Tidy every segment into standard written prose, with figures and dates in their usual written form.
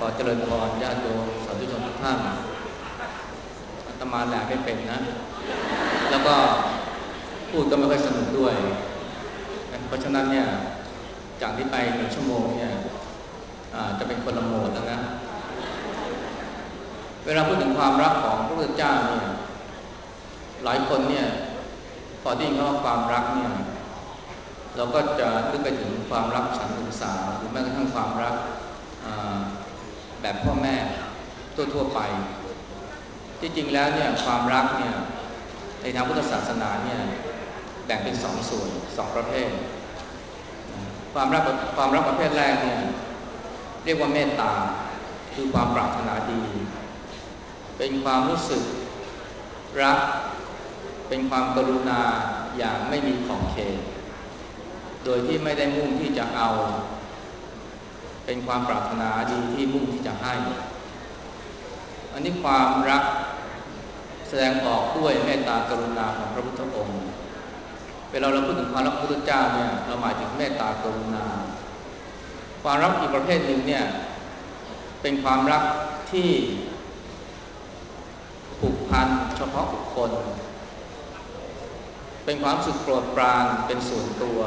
เจริญพรญาติโยมสาธุชนทุกท่านอาตมาแหละไม่เป็นนะแล้วก็พูดก็ไม่ค่อยสนุกด้วยเพราะฉะนั้นเนี่ยจากนี้ไป1 ชั่วโมงเนี่ยจะเป็นคนละโหมดแล้วนะเวลาพูดถึงความรักของพระพุทธเจ้าเนี่ยหลายคนเนี่ยพอได้ยินคำว่าความรักเนี่ยเราก็จะนึกไปถึงความรักฉันทะสาหรือแม้กระทั่งความรักแบบพ่อแม่ทั่วไปที่จริงแล้วเนี่ยความรักเนี่ยในทางพุทธศาสนาเนี่ยแบ่งเป็น2 ส่วน2 ประเภทความรักประเภทแรกเนี่ยเรียกว่าเมตตาคือความปรารถนาดีเป็นความรู้สึกรักเป็นความกรุณาอย่างไม่มีขอบเขตโดยที่ไม่ได้มุ่งที่จะเอาเป็นความปรารถนาดีที่มุ่งที่จะให้อันนี้ความรักแสดงออกด้วยเมตตากรุณาของพระพุทธองค์เวลาเราพูดถึงความรักพระพุทธเจ้าเนี่ยเราหมายถึงเมตตากรุณาความรักอีกประเภทหนึ่งเนี่ยเป็นความรักที่ผูกพันเฉพาะบุคคลเป็นความรู้สึกโปรดปรานเป็นส่วนตัว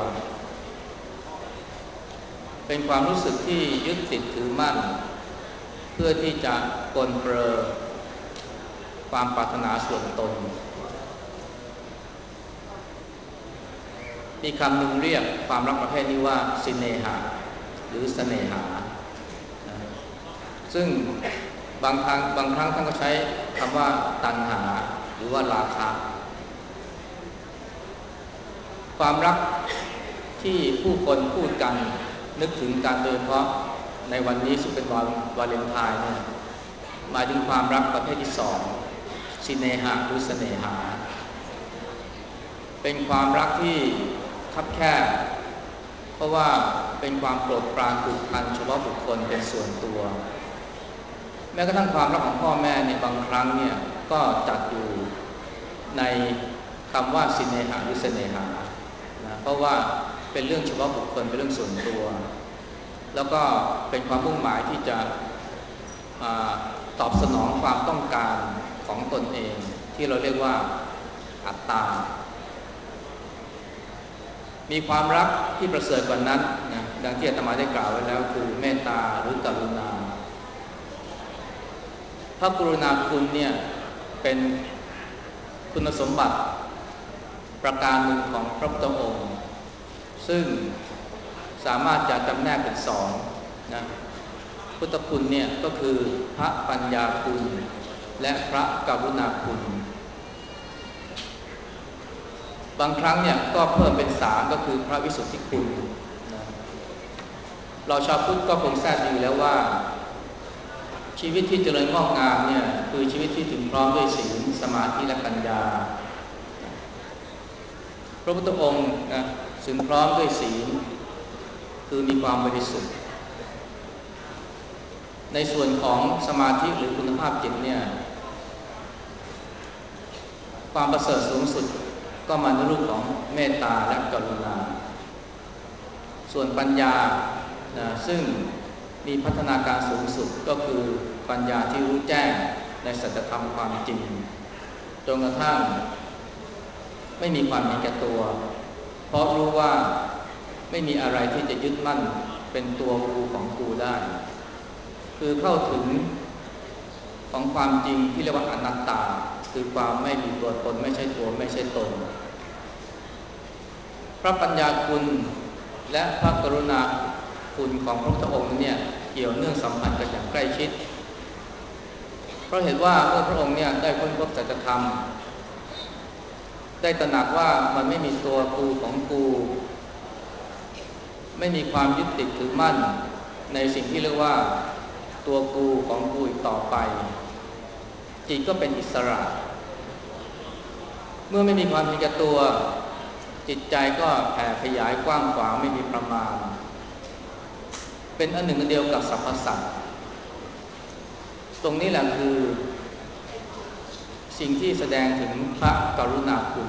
เป็นความรู้สึกที่ยึดติดถือมั่นเพื่อที่จะปลนเปลือความปรารถนาส่วนตนมีคำหนึ่งเรียกความรักประเภทนี้ว่าสิเนหะหรือเสน่หาซึ่งบางครั้งท่านก็ใช้คำว่าตัณหาหรือว่าราคะความรักที่ผู้คนพูดกันนึกถึงกันโดยเฉพาะในวันนี้ซึ่งเป็นวันวาเลนไทน์เนี่ยหมายถึงความรักประเภทที่2สิเนหะหรือเสน่หาเป็นความรักที่คับแคบเพราะว่าเป็นความโปรดปรานผูกพันเฉพาะบุคคลเป็นส่วนตัวแม้กระทั่งความรักของพ่อแม่เนี่ยบางครั้งเนี่ยก็จัดอยู่ในคำว่าสิเนหะหรือเสน่หานะเพราะว่าเป็นเรื่องเฉพาะบุคคลเป็นเรื่องส่วนตัวแล้วก็เป็นความมุ่งหมายที่จะตอบสนองความต้องการของตนเองที่เราเรียกว่าอัตตามีความรักที่ประเสริฐกว่านั้นนะดังที่อาตมาได้กล่าวไว้แล้วคือเมตตาหรือกรุณาพระกรุณาคุณเนี่ยเป็นคุณสมบัติประการหนึ่งของพระพุทธองค์ซึ่งสามารถจะจำแนกเป็น2นะพุทธคุณเนี่ยก็คือพระปัญญาคุณและพระกรุณาคุณบางครั้งเนี่ยก็เพิ่มเป็น3ก็คือพระวิสุทธิคุณนะเราชาวพุทธก็คงทราบดีแล้วว่าชีวิตที่เจริญงอกงามเนี่ยคือชีวิตที่ถึงพร้อมด้วยศีลสมาธิและปัญญาพระพุทธองค์นะถึงพร้อมด้วยศีลคือมีความบริสุทธิ์ในส่วนของสมาธิหรือคุณภาพจิตเนี่ยความประเสริฐสูงสุดก็มาในรูปของเมตตาและกรุณาส่วนปัญญานะซึ่งมีพัฒนาการสูงสุดก็คือปัญญาที่รู้แจ้งในสัจธรรมความจริงจนกระทั่งไม่มีความเห็นแก่ตัวเพราะรู้ว่าไม่มีอะไรที่จะยึดมั่นเป็นตัวกูของกูได้คือเข้าถึงของความจริงที่เรียกว่าอนัตตาคือความไม่มีตัวตนไม่ใช่ตัวไม่ใช่ตนพระปัญญาคุณและพระกรุณาคุณของพระพุทธองค์เนี่ยเกี่ยวเนื่องสัมพันธ์กันอย่างใกล้ชิดเพราะเห็นว่าเมื่อพระองค์เนี่ยได้ค้นพบสัจธรรมได้ตระหนักว่ามันไม่มีตัวกูของกูไม่มีความยึดติดถือมั่นในสิ่งที่เรียกว่าตัวกูของกูอีกต่อไปจิตก็เป็นอิสระเมื่อไม่มีความเห็นแก่ตัวจิตใจก็แผ่ขยายกว้างขวางไม่มีประมาณเป็นอันหนึ่งอันเดียวกับสรรพสัตว์ตรงนี้แหละคือสิ่งที่แสดงถึงพระกรุณาคุณ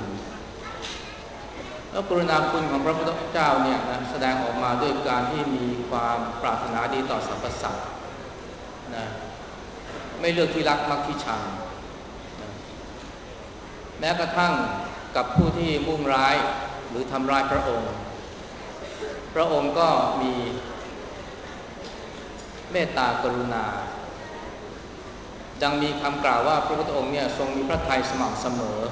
แล้วกรุณาคุณของพระพุทธเจ้าเนี่ยนะแสดงออกมาด้วยการที่มีความปรารถนาดีต่อสรรพสัตว์นะไม่เลือกที่รักมักที่ชังนะแม้กระทั่งกับผู้ที่มุ่งร้ายหรือทำร้ายพระองค์ก็มีเมตตากรุณาดังมีคำกล่าวว่าพระพุทธองค์เนี่ยทรงมีพระทัยสม่ำเสมอ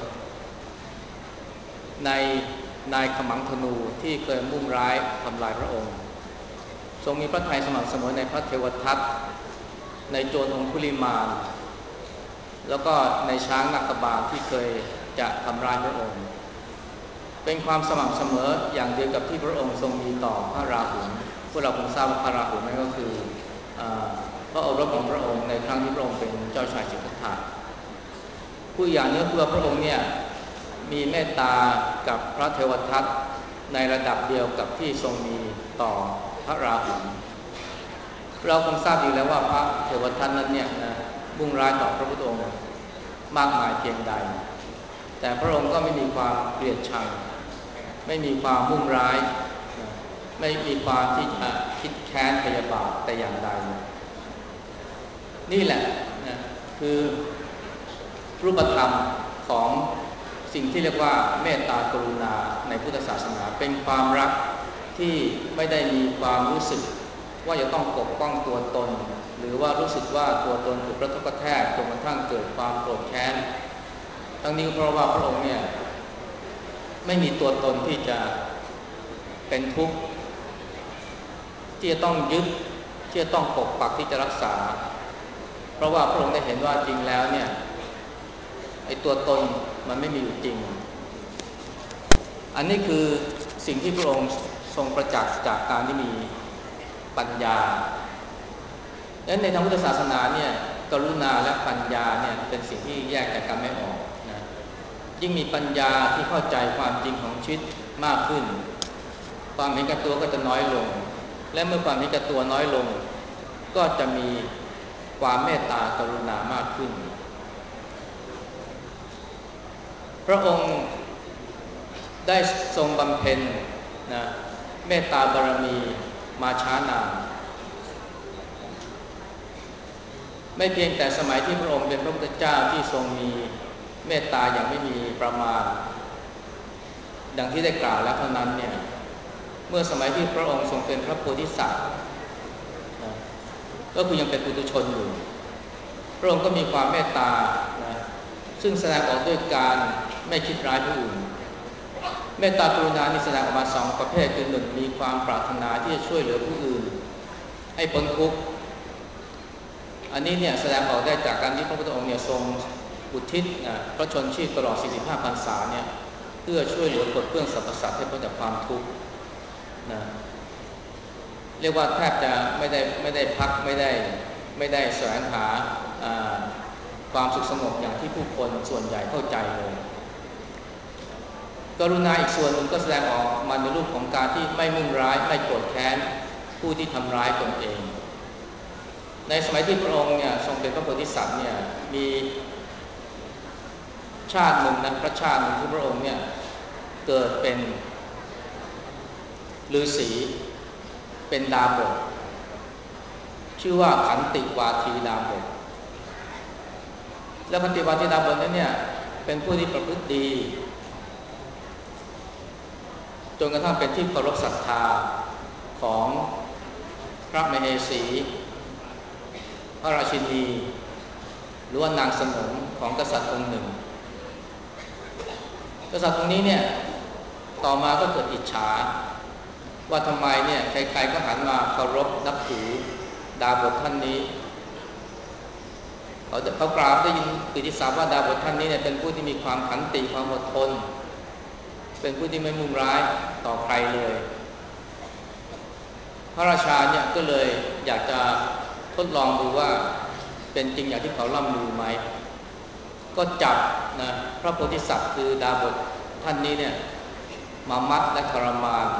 ในนายขมังธนูที่เคยมุ่งร้ายทำลายพระองค์ทรงมีพระทัยสม่ำเสมอในพระเทวทัตในโจรองคุลิมานแล้วก็ในช้างนักบาลที่เคยจะทำร้ายพระองค์เป็นความสม่ำเสมออย่างเดียวกับที่พระองค์ทรงมีต่อพระราหุลพวกเราคงทราบว่าพระราหุลนั่นก็คือพระโอรสของพระองค์ในครั้งที่พระองค์เป็นเจ้าชายสิทธัตถะผู้อย่างนี้เพื่อพระองค์เนี่ยมีเมตตากับพระเทวทัตในระดับเดียวกับที่ทรงมีต่อพระราหุลเราคงทราบอยู่แล้วว่าพระเทวทัตนั้นเนี่ยนะมุ่งร้ายต่อพระพุทธองค์มากมายเพียงใดแต่พระองค์ก็ไม่มีความเกลียดชังไม่มีความมุ่งร้ายไม่มีความที่จะคิดแค้นพยาบาทแต่อย่างใดนี่แหละนะคือรูปธรรมของสิ่งที่เรียกว่าเมตตากรุณาในพุทธศาสนาเป็นความรักที่ไม่ได้มีความรู้สึกว่าจะต้องปกป้องตัวตนหรือว่ารู้สึกว่าตัวตนถูกกระทบกระแทกจนกระทั่งเกิดความโกรธแค้นทั้งนี้เพราะว่าพระองค์เนี่ยไม่มีตัวตนที่จะเป็นทุกข์ที่จะต้องยึดที่จะต้องปกปักที่จะรักษาเพราะว่าพระองค์ได้เห็นว่าจริงแล้วเนี่ยไอ้ตัวตนมันไม่มีอยู่จริงอันนี้คือสิ่งที่พระองค์ทรงประจักษ์จากการที่มีปัญญาและในทางพุทธศาสนาเนี่ยกรุณาและปัญญาเนี่ยเป็นสิ่งที่แยกจากกันไม่ออกนะยิ่งมีปัญญาที่เข้าใจความจริงของชีวิตมากขึ้นความเห็นแก่ตัวก็จะน้อยลงและเมื่อความเห็นแก่ตัวน้อยลงก็จะมีความเมตตากรุณามากขึ้นพระองค์ได้ทรงบำเพ็ญนะเมตตาบารมีมาช้านานไม่เพียงแต่สมัยที่พระองค์เป็นพระพุทธเจ้าที่ทรงมีเมตตาอย่างไม่มีประมาณดังที่ได้กล่าวแล้วเท่านั้นเนี่ยเมื่อสมัยที่พระองค์ทรงเป็นพระโพธิสัตว์นะก็คือยังเป็นปุถุชนอยู่พระองค์ก็มีความเมตตานะซึ่งแสดงออกด้วยการไม่คิดร้ายผู้อื่นเมตตากรุณานี่แสดงออกมาสองประเภทคือหนึ่งมีความปรารถนาที่จะช่วยเหลือผู้อื่นให้พ้นทุกข์อันนี้เนี่ยแสดงออกได้จากการที่พระพุทธองค์เนี่ยทรงอุทิศพระชนชีพตลอด45พรรษาเนี่ยเพื่อช่วยเหลือปลดเปลื้องสรรพสัตว์ให้พ้นจากความทุกข์นะเรียกว่าแทบจะไม่ได้พักไม่ได้แสวงหาความสุขสงบอย่างที่ผู้คนส่วนใหญ่เข้าใจเลยกรุณาอีกส่วนหนึ่งก็แสดงออกมาในรูปของการที่ไม่มุ่งร้ายไม่โกรธแค้นผู้ที่ทำร้ายตนเองในสมัยที่พระองค์เนี่ยทรงเป็นพระโพธิสัตว์เนี่ยมีชาติหนึ่งนะพระชาติหนึ่งที่พระองค์เนี่ยเกิดเป็นฤาษีเป็นดาบทชื่อว่าขันติวาทีดาบทและขันติวาทีดาบทนั้นเนี่ยเป็นผู้ที่ประพฤติดีจนกระทั่งเป็นที่เคารพศรัทธาของพระมเหสีพระราชินีหรือว่านางสนมของกษัตริย์องค์หนึ่งกษัตริย์องค์นี้เนี่ยต่อมาก็เกิดอิจฉาว่าทำไมเนี่ยใครๆก็หันมาเคารพนับถือดาบทท่านนี้เขากล่าวได้ยินกิตติศัพท์ว่าดาบทท่านนี้เนี่ยเป็นผู้ที่มีความขันติความอดทนเป็นผู้ที่ไม่มุ่งร้ายต่อใครเลยพระราชาเนี่ยก็เลยอยากจะทดลองดูว่าเป็นจริงอย่างที่เขาล่ำลือไหมก็จับนะพระโพธิสัตว์คือดาบทท่านนี้เนี่ยมามัดและทรมาน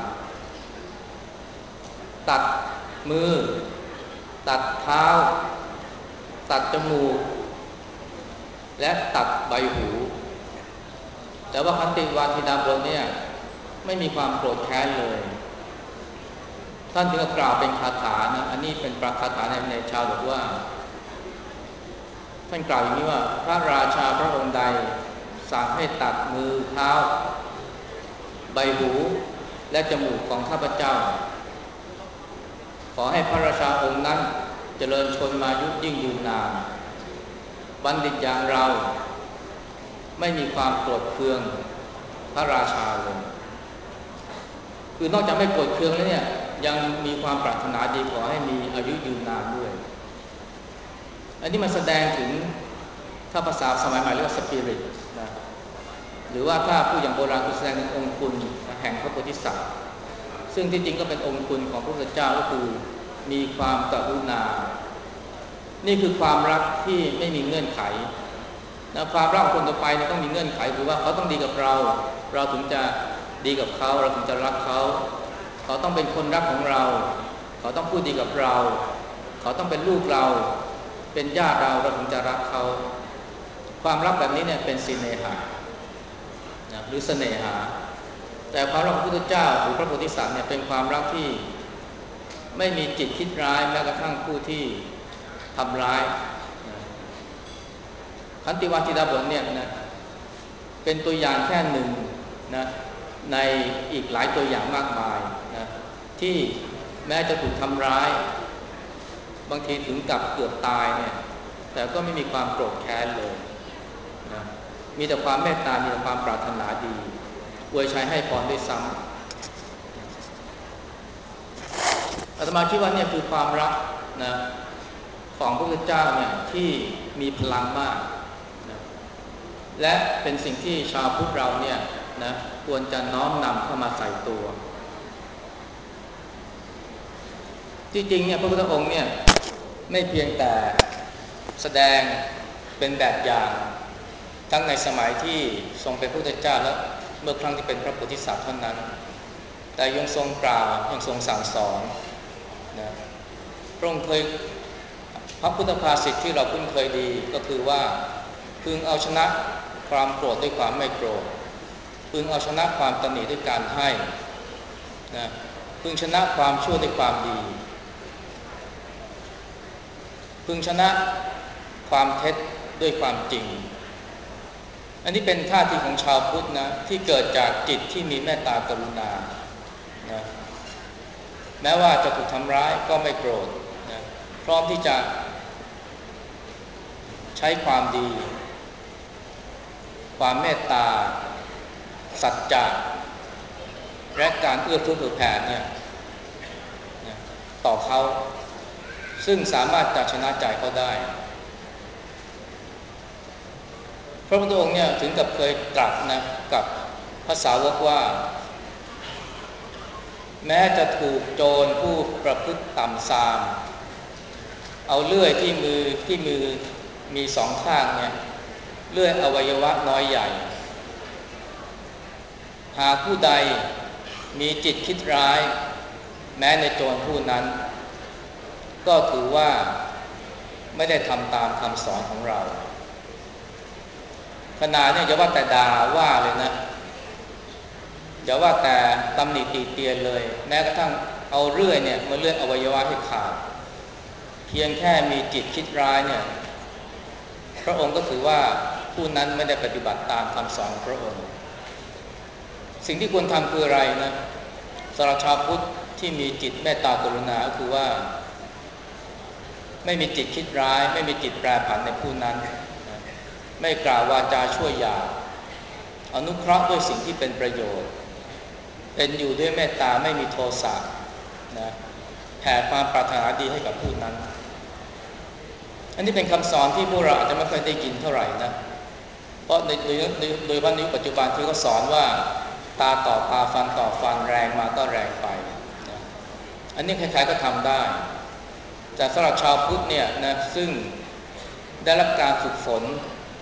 ตัดมือตัดเท้าตัดจมูกและตัดใบหูแต่ว่าขันติวาทีดาบทเนี่ยไม่มีความโกรธแค้นเลยท่านจึงกล่าวเป็นคาถานะอันนี้เป็นปราคาถาในชาวบอกว่าท่านกล่าวอย่างนี้ว่าพระราชาพระองค์ใดสั่งให้ตัดมือเท้าใบหูและจมูกของข้าพเจ้าขอให้พระราชาองค์นั้นเจริญชนมายุยิ่งยืนนานบัณฑิตอย่างเราไม่มีความโกรธเคืองพระราชาเลยคือนอกจากไม่โกรธเคืองแล้วเนี่ยยังมีความปรารถนาดีขอให้มีอายุยืนนานด้วยอันนี้มันแสดงถึงถ้าภาษาสมัยใหม่เรียกว่าสปิริตนะหรือว่าถ้าผู้อย่างโบราณคือแสดงถึงองค์คุณแห่งพระโพธิสัตว์ซึ่งที่จริงก็เป็นองค์คุณของพระพุทธเจ้าก็คือมีความกรุณานี่คือความรักที่ไม่มีเงื่อนไขนะความรักของคนต่อไปเนี่ยต้องมีเงื่อนไขคือว่าเขาต้องดีกับเราเราถึงจะดีกับเขาเราถึงจะรักเขาเขาต้องเป็นคนรักของเราเขาต้องพูดดีกับเราเขาต้องเป็นลูกเราเป็นญาติเราถึงจะรักเขาความรักแบบนี้เนี่ยเป็นสิเนหะนะหรือเสน่หาแต่ความรักของพระพุทธเจ้าหรือพระโพธิสัตว์เนี่ยเป็นความรักที่ไม่มีจิตคิดร้ายแม้กระทั่งผู้ที่ทำร้ายนะขันติวาทิดาบทเนี่ยนะเป็นตัวอย่างแค่หนึ่งนะในอีกหลายตัวอย่างมากมายนะที่แม้จะถูกทำร้ายบางทีถึงกับเกือบตายเนี่ยแต่ก็ไม่มีความโกรธแค้นเลยนะมีแต่ความเมตตามีแต่ความปรารถนาดีอวยชัยให้พรด้วยซ้ำอาตมาคิดว่าเนี่ยคือความรักนะของพระพุทธเจ้าเนี่ยที่มีพลังมากนะและเป็นสิ่งที่ชาวพุทธเราเนี่ยนะควรจะน้อมนำเข้ามาใส่ตัวที่จริงเนี่ยพระพุทธองค์เนี่ยไม่เพียงแต่แสดงเป็นแบบอย่างทั้งในสมัยที่ทรงเป็นพระพุทธเจ้าและเมื่อครั้งที่เป็นพระโพธิสัตว์เท่านั้นแต่ยังทรงกล่าวยังทรงสั่งสอนนะพระองค์เคยพระพุทธภาษิตที่เราคุ้นเคยดีก็คือว่าพึงเอาชนะความโกรธด้วยความไม่โกรธพึงเอาชนะความตนีด้วยการให้นะพึงชนะความชั่วด้วยความดีพึงชนะความเท็จด้วยความจริงอันนี้เป็นท่าทีของชาวพุทธนะที่เกิดจากจิตที่มีเมตตากรุณานะแม้ว่าจะถูกทำร้ายก็ไม่โกรธนะพร้อมที่จะใช้ความดีความเมตตาสัจจะและการเอื้อเฟื้อเผื่อแผ่เนี่ยต่อเขาซึ่งสามารถจะชนะใจเขาได้พระพุทธองค์เนี่ยถึงกับเคยตรัสนะกับพระสาวกว่าแม้จะถูกโจรผู้ประพฤติต่ำทรามเอาเลื่อยที่มือมีสองข้างเนี่ยเลื่อยอวัยวะน้อยใหญ่หากผู้ใดมีจิตคิดร้ายแม้ในโจรผู้นั้นก็ถือว่าไม่ได้ทำตามคำสอนของเราขนาดเนี่ยอย่าว่าแต่ด่าว่าเลยนะอย่าว่าแต่ตำหนิตีเตียนเลยแม้กระทั่งเอาเลื่อยเนี่ยมาเลื่อยอวัยวะให้ขาดเพียงแค่มีจิตคิดร้ายเนี่ยพระองค์ก็ถือว่าผู้นั้นไม่ได้ปฏิบัติตามคำสอนของพระองค์สิ่งที่ควรทำคืออะไรนะสำหรับชาวพุทธที่มีจิตเมตตากรุณาก็คือว่าไม่มีจิตคิดร้ายไม่มีจิตแปรผันในผู้นั้นไม่กล่าววาจาชั่วหยาบอนุเคราะห์ด้วยสิ่งที่เป็นประโยชน์เป็นอยู่ด้วยเมตตาไม่มีโทสะนะแผ่ความปรารถนาดีให้กับผู้นั้นอันนี้เป็นคำสอนที่พวกเราอาจจะไม่ค่อยได้ยินเท่าไหร่นะเพราะโดยวันนี้ปัจจุบันที่เขาสอนว่าตาต่อตาฟันต่อฟันแรงมาก็แรงไปนะอันนี้ใครๆก็ทำได้แต่สำหรับชาวพุทธเนี่ยนะซึ่งได้รับการฝึกฝน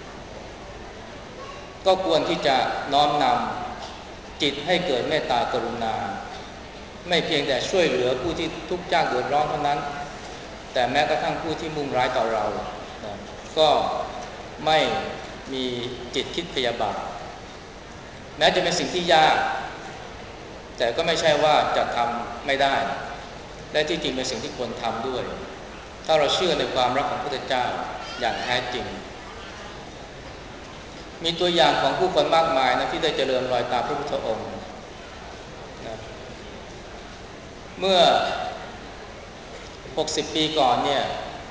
ก็ควรที่จะน้อมนำจิตให้เกิดเมตตากรุณาไม่เพียงแต่ช่วยเหลือผู้ที่ทุกข์ยากเดือดร้อนเท่านั้นแต่แม้กระทั่งผู้ที่มุ่งร้ายต่อเรานะก็ไม่มีจิตคิดพยาบาทแม้จะเป็นสิ่งที่ยากแต่ก็ไม่ใช่ว่าจะทำไม่ได้และที่จริงเป็นสิ่งที่ควรทำด้วยถ้าเราเชื่อในความรักของพระพุทธเจ้าอย่างแท้จริงมีตัวอย่างของผู้คนมากมายนะที่ได้เจริญรอยตามพระพุทธองค์นะเมื่อ60 ปีก่อนเนี่ย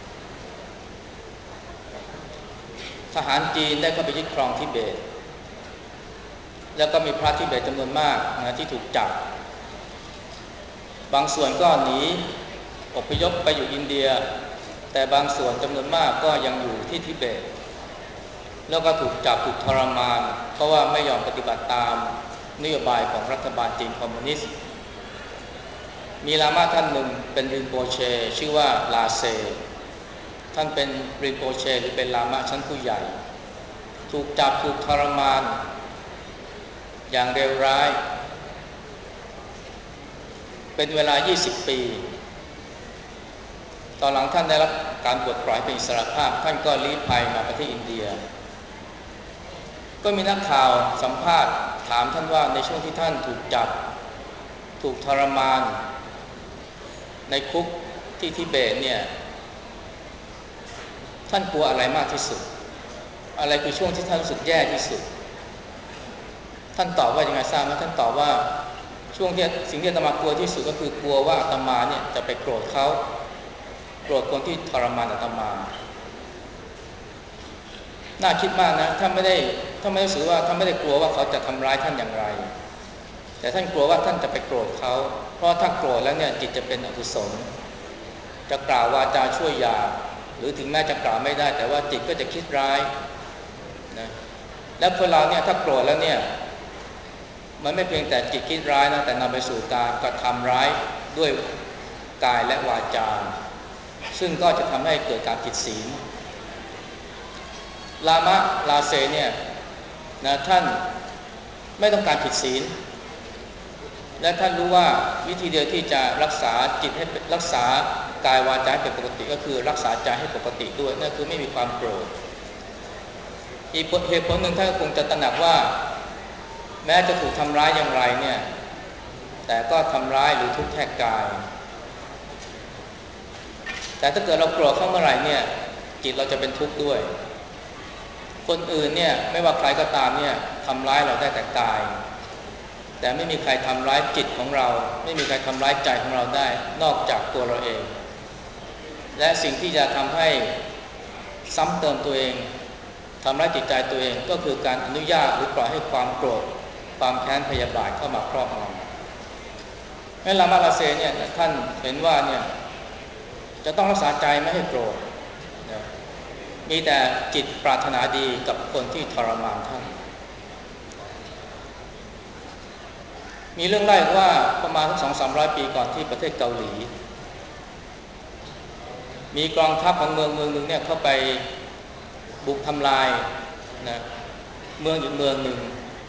ทหารจีนได้เข้าไปยึดครองทิเบตแล้วก็มีพระทิเบตจำนวนมากนะที่ถูกจับบางส่วนก็หนีอพยพไปอยู่อินเดียแต่บางส่วนจำนวนมากก็ยังอยู่ที่ทิเบตแล้วก็ถูกจับถูกทรมานเพราะว่าไม่ยอมปฏิบัติตามนโยบายของรัฐบาลจีนคอมมิวนิสต์มีลามาท่านหนึ่งเป็นรินโปเชชื่อว่าลาเซท่านเป็นรินโปเชหรือเป็นลามาชั้นผู้ใหญ่ถูกจับถูกทรมานอย่างเลวร้ายเป็นเวลา20 ปีตอนหลังท่านได้รับการปลดปล่อยเป็นอิสรภาพท่านก็ลี้ภัยมาประเทศอินเดียก็มีนักข่าวสัมภาษณ์ถามท่านว่าในช่วงที่ท่านถูกจับถูกทรมานในคุกที่ทิเบตเนี่ยท่านกลัวอะไรมากที่สุดอะไรคือช่วงที่ท่านรู้สึกแย่ที่สุดท่านตอบว่ายังไงทราบไหมท่านตอบว่าช่วงที่สิ่งที่อาตมากลัวที่สุดก็คือกลัวว่าอาตมาเนี่ยจะไปโกรธเขาโกรธคนที่ทรมานอาตมาน่าคิดมากนะท่านไม่ได้รู้สึกว่าท่านไม่ได้กลัวว่าเขาจะทำร้ายท่านอย่างไรแต่ท่านกลัวว่าท่านจะไปโกรธเขาเพราะถ้าโกรธแล้วเนี่ยจิตจะเป็นอกุศลจะกล่าววาจาช่วยหยาบหรือถึงแม้จะกล่าวไม่ได้แต่ว่าจิตก็จะคิดร้ายนะแล้วคนเราเนี่ยถ้าโกรธแล้วเนี่ยมันไม่เพียงแต่จิตคิดร้ายนะแต่นำไปสู่การกระทำร้ายด้วยกายและวาจาซึ่งก็จะทำให้เกิดการผิดศีลลาเซเนี่ยนะท่านไม่ต้องการผิดศีลและท่านรู้ว่าวิธีเดียวที่จะรักษาจิตให้รักษากายวาจาให้เป็นปกติก็คือรักษาใจให้ปกติด้วยนั่นคือไม่มีความโกรธอีกเหตุผลหนึ่งท่านคงจะตระหนักว่าแม้จะถูกทำร้ายอย่างไรเนี่ยแต่ก็ทำร้ายหรือทุบแทกกายแต่ถ้าเกิดเราโกรธเข้าเมื่อไหร่เนี่ยจิตเราจะเป็นทุกข์ด้วยคนอื่นเนี่ยไม่ว่าใครก็ตามเนี่ยทำร้ายเราได้แต่กายแต่ไม่มีใครทำร้ายจิตของเราไม่มีใครทำร้ายใจของเราได้นอกจากตัวเราเองและสิ่งที่จะทำให้ซ้ำเติมตัวเองทำร้ายจิตใจตัวเองก็คือการอนุญาตหรือปล่อยให้ความโกรธความแค้นพยาบาทเข้ามาครอบงำให้ลามาลาเซเนี่ยท่านเห็นว่าเนี่ยจะต้องรักษาใจไม่ให้โกรธมีแต่จิตปรารถนาดีกับคนที่ทรมานท่านมีเรื่องเล่าว่าประมาณ200-300 ปีก่อนที่ประเทศเกาหลีมีกองทัพของเมืองหนึ่งเนี่ยเข้าไปบุกทำลายนะเมืองอยู่เมืองหนึ่ง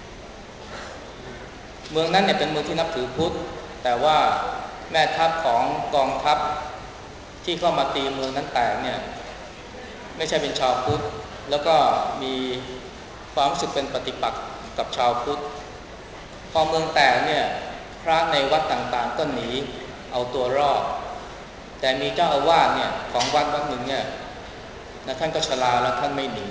เมืองนั้นเนี่ยเป็นเมืองที่นับถือพุทธแต่ว่าแม่ทัพของกองทัพที่เข้ามาตีเมืองนั้นแตกเนี่ยไม่ใช่เป็นชาวพุทธแล้วก็มีความรู้สึกเป็นปฏิปักษ์กับชาวพุทธพอเมืองแตกเนี่ยพระในวัดต่างๆก็หนีเอาตัวรอดแต่มีเจ้าอาวาสเนี่ยของวัดหนึ่งเนี่ยนะท่านก็ชราแล้วท่านไม่หนี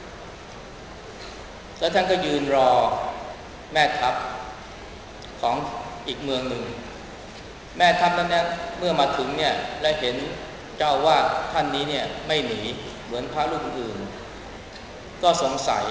แล้วท่านก็ยืนรอแม่ทัพของอีกเมืองหนึ่งแม่ทัพนั้นเนี่ยเมื่อมาถึงเนี่ยและเห็นเจ้าอาวาสท่านนี้เนี่ยไม่หนีเหมือนพระรูปอื่นก็สงสัย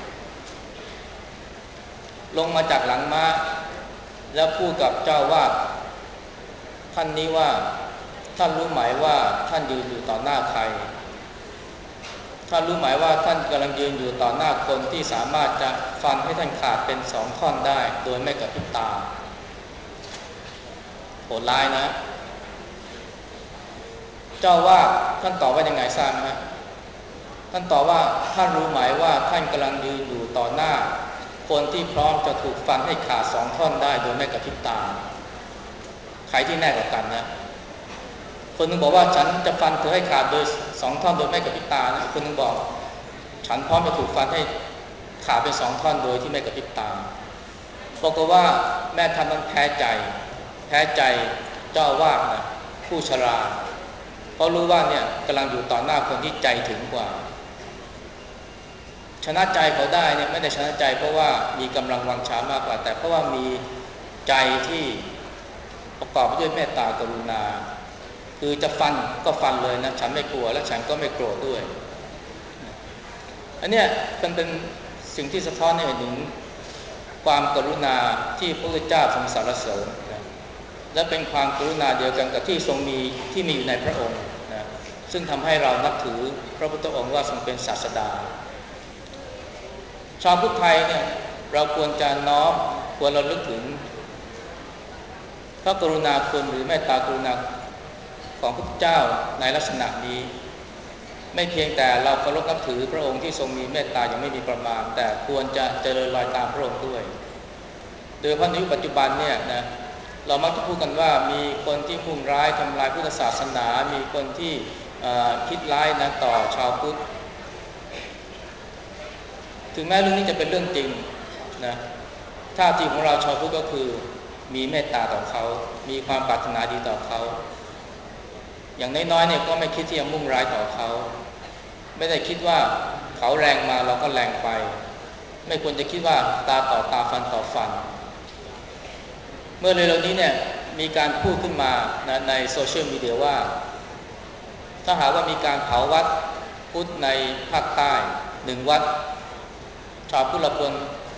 ลงมาจากหลังม้าแล้วพูดกับเจ้าอาวาสท่านนี้ว่าท่านรู้ไหมว่าท่านยืนอยู่ต่อหน้าใครท่านรู้ไหมว่าท่านกำลังยืนอยู่ต่อหน้าคนที่สามารถจะฟันให้ท่านขาดเป็น2 ท่อนได้โดยไม่กระพริบตาโหดร้ายนะเจ้าว่าท่านตอบว่ายังไงทราบไหมท่านตอบว่าท่านรู้ไหมว่าท่านกำลังยืนอยู่ต่อหน้าคนที่พร้อมจะถูกฟันให้ขาด2 ท่อนได้โดยไม่กระพริบตาใครที่แน่กว่ากันนะคนนึงบอกว่าฉันจะฟันเธอให้ขาดโดย2 ท่อนโดยไม่กระพริบตานะคนนึงบอกฉันพร้อมจะถูกฟันให้ขาดเป็น2 ท่อนโดยที่ไม่กระพริบตาบอกว่าแม่ทัพนั้นแพ้ใจเจ้าว่านะผู้ชราเพราะรู้ว่าเนี่ยกำลังอยู่ต่อหน้าคนที่ใจถึงกว่าชนะใจเขาได้เนี่ยไม่ได้ชนะใจเพราะว่ามีกำลังวังชามากกว่าแต่เพราะว่ามีใจที่ประกอบด้วยเมตตากรุณาคือจะฟันก็ฟันเลยนะฉันไม่กลัวและฉันก็ไม่โกรธด้วยอันเนี้ยมันเป็นสิ่งที่สะท้อนให้เห็นถึงความกรุณาที่พระพุทธเจ้าทรงสรรเสริญนะและเป็นความกรุณาเดียวกันกับที่ทรงมีที่มีอยู่ในพระองค์นะซึ่งทำให้เรานับถือพระพุทธองค์ว่าทรงเป็นศาสดาชาวพุทธไทยเนี่ยเราควรจะน้อมควรระลึกถึงพระกรุณาคุณหรือเมตตากรุณาของพระพุทธเจ้าในลักษณะนี้ไม่เพียงแต่เราเคารพนับถือพระองค์ที่ทรงมีเมตตาอย่างไม่มีประมาณแต่ควรจะเจริญรอยตามพระองค์ด้วยโดยเฉพาะในยุคปัจจุบันเนี่ยนะเรามักจะพูดกันว่ามีคนที่มุ่งร้ายทำลายพุทธศาสนามีคนที่คิดร้ายนะต่อชาวพุทธถึงแม้เรื่องนี้จะเป็นเรื่องจริงนะท่าทีของเราชาวพุทธก็คือมีเมตตาต่อเขามีความปรารถนาดีต่อเขาอย่างน้อยๆเนี่ยก็ไม่คิดที่จะมุ่งร้ายต่อเขาไม่ได้คิดว่าเขาแรงมาเราก็แรงไปไม่ควรจะคิดว่าตาต่อตาฟันต่อฟันเมื่อเร็วๆนี้เนี่ยมีการพูดขึ้นมานะในโซเชียลมีเดียว่าถ้าหากว่ามีการเผาวัดพุทธในภาคใต้1 วัดชาวพุทธควร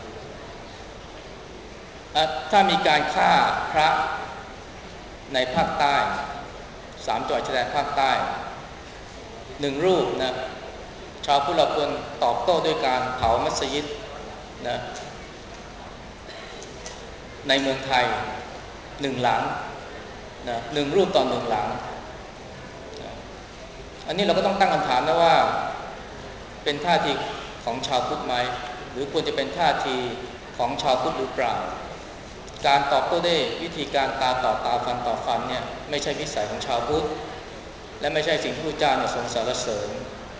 ถ้ามีการฆ่าพระในภาคใต้3 จังหวัดชายแดนภาคใต้1 รูปนะชาวพุทธควรตอบโต้ด้วยการเผามัสยิดนะในเมืองไทย1 หลังนะ1 รูปต่อ1 หลังนะอันนี้เราก็ต้องตั้งคำถามนะว่าเป็นท่าทีของชาวพุทธไหมหรือควรจะเป็นท่าทีของชาวพุทธหรือเปล่าการตอบโต้ด้วยวิธีการตาต่อตาฟันต่อฟันเนี่ยไม่ใช่วิสัยของชาวพุทธและไม่ใช่สิ่งที่พระเจ้าทรงสรรเสริญ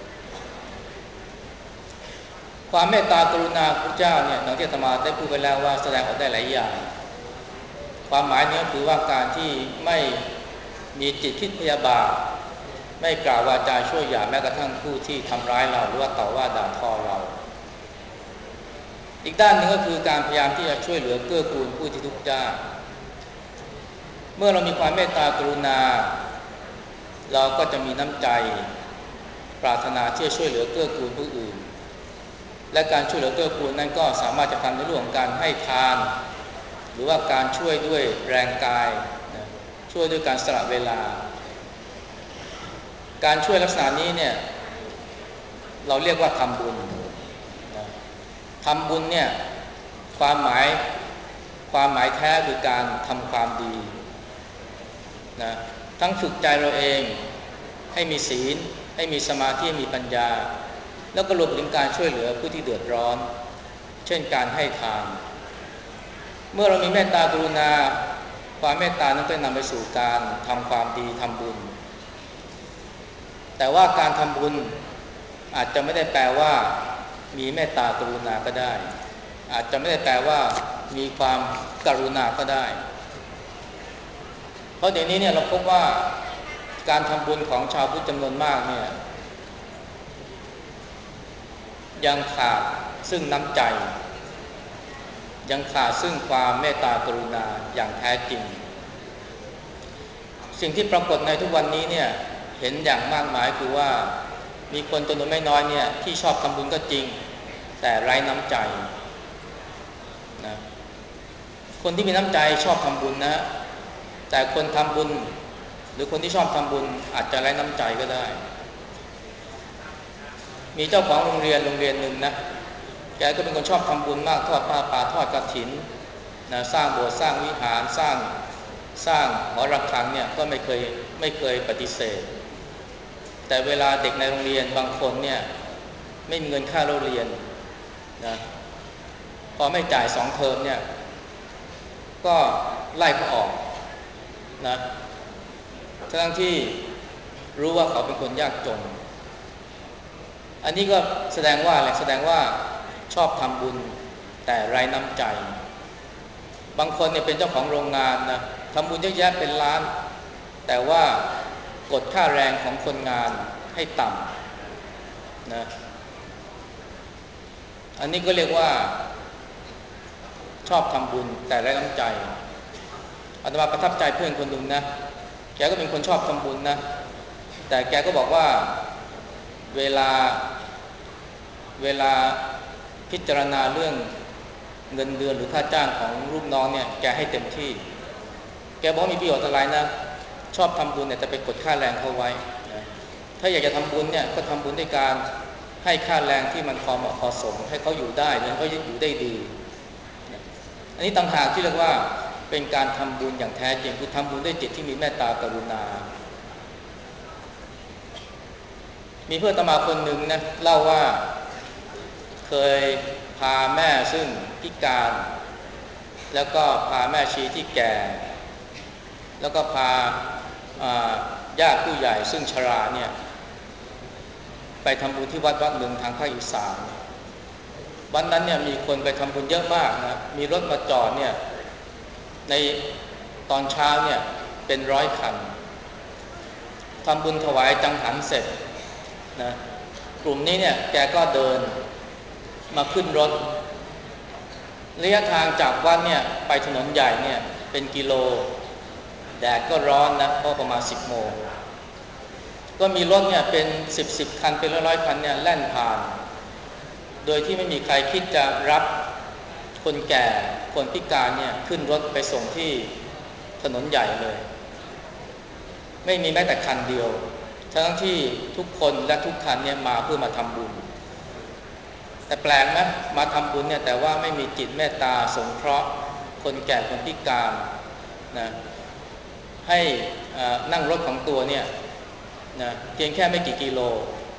ความเมตตากรุณาพระเจ้าเนี่ยดังที่อาตมาได้พูดไปแล้วว่าแสดงออกได้หลายอย่างความหมายนี้คือว่าการที่ไม่มีจิตคิดพยาบาทไม่กล่าววาจาชั่วหยาแม้กระทั่งผู้ที่ทำร้ายเราหรือว่าต่อว่าด่าทอเราอีกด้านหนึ่งก็คือการพยายามที่จะช่วยเหลือเกื้อกูลผู้ที่ทุกข์ยากเมื่อเรามีความเมตตากรุณาเราก็จะมีน้ำใจปรารถนาที่จะช่วยเหลือเกื้อกูลผู้อื่นและการช่วยเหลือเกื้อกูลนั้นก็สามารถจะทำในเรื่องของการให้ทานหรือว่าการช่วยด้วยแรงกายช่วยด้วยการสละเวลาการช่วยลักษณะนี้เนี่ยเราเรียกว่าทำบุญทำบุญเนี่ยความหมายแท้คือการทำความดีนะทั้งฝึกใจเราเองให้มีศีลให้มีสมาธิมีปัญญาแล้วก็รวมถึงการช่วยเหลือผู้ที่เดือดร้อนเช่นการให้ทานเมื่อเรามีเมตตากรุณาความเมตตานั้นก็นำไปสู่การทำความดีทำบุญแต่ว่าการทำบุญอาจจะไม่ได้แปลว่ามีเมตตากรุณาก็ได้อาจจะไม่ได้แปลว่ามีความกรุณาก็ได้เพราะเดี๋ยวนี้เนี่ยเราพบว่าการทำบุญของชาวพุทธจำนวนมากเนี่ยยังขาดซึ่งน้ำใจยังขาดซึ่งความเมตตากรุณาอย่างแท้จริงสิ่งที่ปรากฏในทุกวันนี้เนี่ยเห็นอย่างมากมายคือว่ามีคนจำนวนไม่น้อยเนี่ยที่ชอบทำบุญก็จริงแต่ไร้น้ำใจนะคนที่มีน้ำใจชอบทำบุญนะแต่คนทำบุญหรือคนที่ชอบทำบุญอาจจะไร้น้ำใจก็ได้มีเจ้าของโรงเรียนหนึ่งนะแกก็เป็นคนชอบทำบุญมากทอดผ้าป่าทอดกฐินนะสร้างโบสถ์สร้างวิหารสร้างหอระฆังเนี่ยก็ไม่เคยปฏิเสธแต่เวลาเด็กในโรงเรียนบางคนเนี่ยไม่มีเงินค่าเรียนนะพอไม่จ่าย2 เทอมเนี่ยก็ไล่เขาออกนะทั้งที่รู้ว่าเขาเป็นคนยากจนอันนี้ก็แสดงว่าอะไรแสดงว่าชอบทำบุญแต่ไร้น้ำใจบางคนเนี่ยเป็นเจ้าของโรงงานนะทำบุญเยอะแยะเป็นล้านแต่ว่ากดค่าแรงของคนงานให้ต่ำนะอันนี้ก็เรียกว่าชอบทำบุญแต่ไร้น้ำใจอาตมาประทับใจเพื่อนคนหนึ่งนะแกก็เป็นคนชอบทำบุญนะแต่แกก็บอกว่าเวลาเวลาพิจารณาเรื่องเงินเดือนหรือค่าจ้างของลูกน้องเนี่ยแกให้เต็มที่แกบอกมีประโยชน์อะไรนะชอบทำบุญเนี่ยแต่ไปกดค่าแรงเขาไว้นะถ้าอยากจะทำบุญเนี่ยก็ทำบุญด้วยการให้ค่าแรงที่มันพอเหมาะพอสมให้เขาอยู่ได้ให้เขาอยู่ได้ดีนะอันนี้ต่างหากที่เรียกว่าเป็นการทำบุญอย่างแท้จริงคือทำบุญด้วยจิตที่มีเมตตากรุณามีเพื่อนอาตมาคนหนึ่งนะเล่าว่าเคยพาแม่ซึ่งพิการแล้วก็พาแม่ชีที่แก่แล้วก็พาญาติผู้ใหญ่ซึ่งชราเนี่ยไปทำบุญที่วัดหนึ่งทางภาคอีสานวันนั้นเนี่ยมีคนไปทำบุญเยอะมากนะมีรถมาจอดเนี่ยในตอนเช้าเนี่ยเป็น100 คันทำบุญถวายจังหันเสร็จนะกลุ่มนี้เนี่ยแกก็เดินมาขึ้นรถระยะทางจากวัดเนี่ยไปถนนใหญ่เนี่ยเป็นกิโลแดดก็ร้อนนะก็ประมาณ10 โมงก็มีรถเนี่ยเป็น10คันเป็น100คันเนี่ยแล่นผ่านโดยที่ไม่มีใครคิดจะรับคนแก่คนพิการเนี่ยขึ้นรถไปส่งที่ถนนใหญ่เลยไม่มีแม้แต่คันเดียวทั้งที่ทุกคนและทุกคันเนี่ยมาเพื่อมาทำบุญแต่แปลกนะมาทำบุญเนี่ยแต่ว่าไม่มีจิตเมตตาสงเคราะห์คนแก่คนพิการนะให้นั่งรถของตัวเนี่ยนะเพียงแค่ไม่กี่กิโล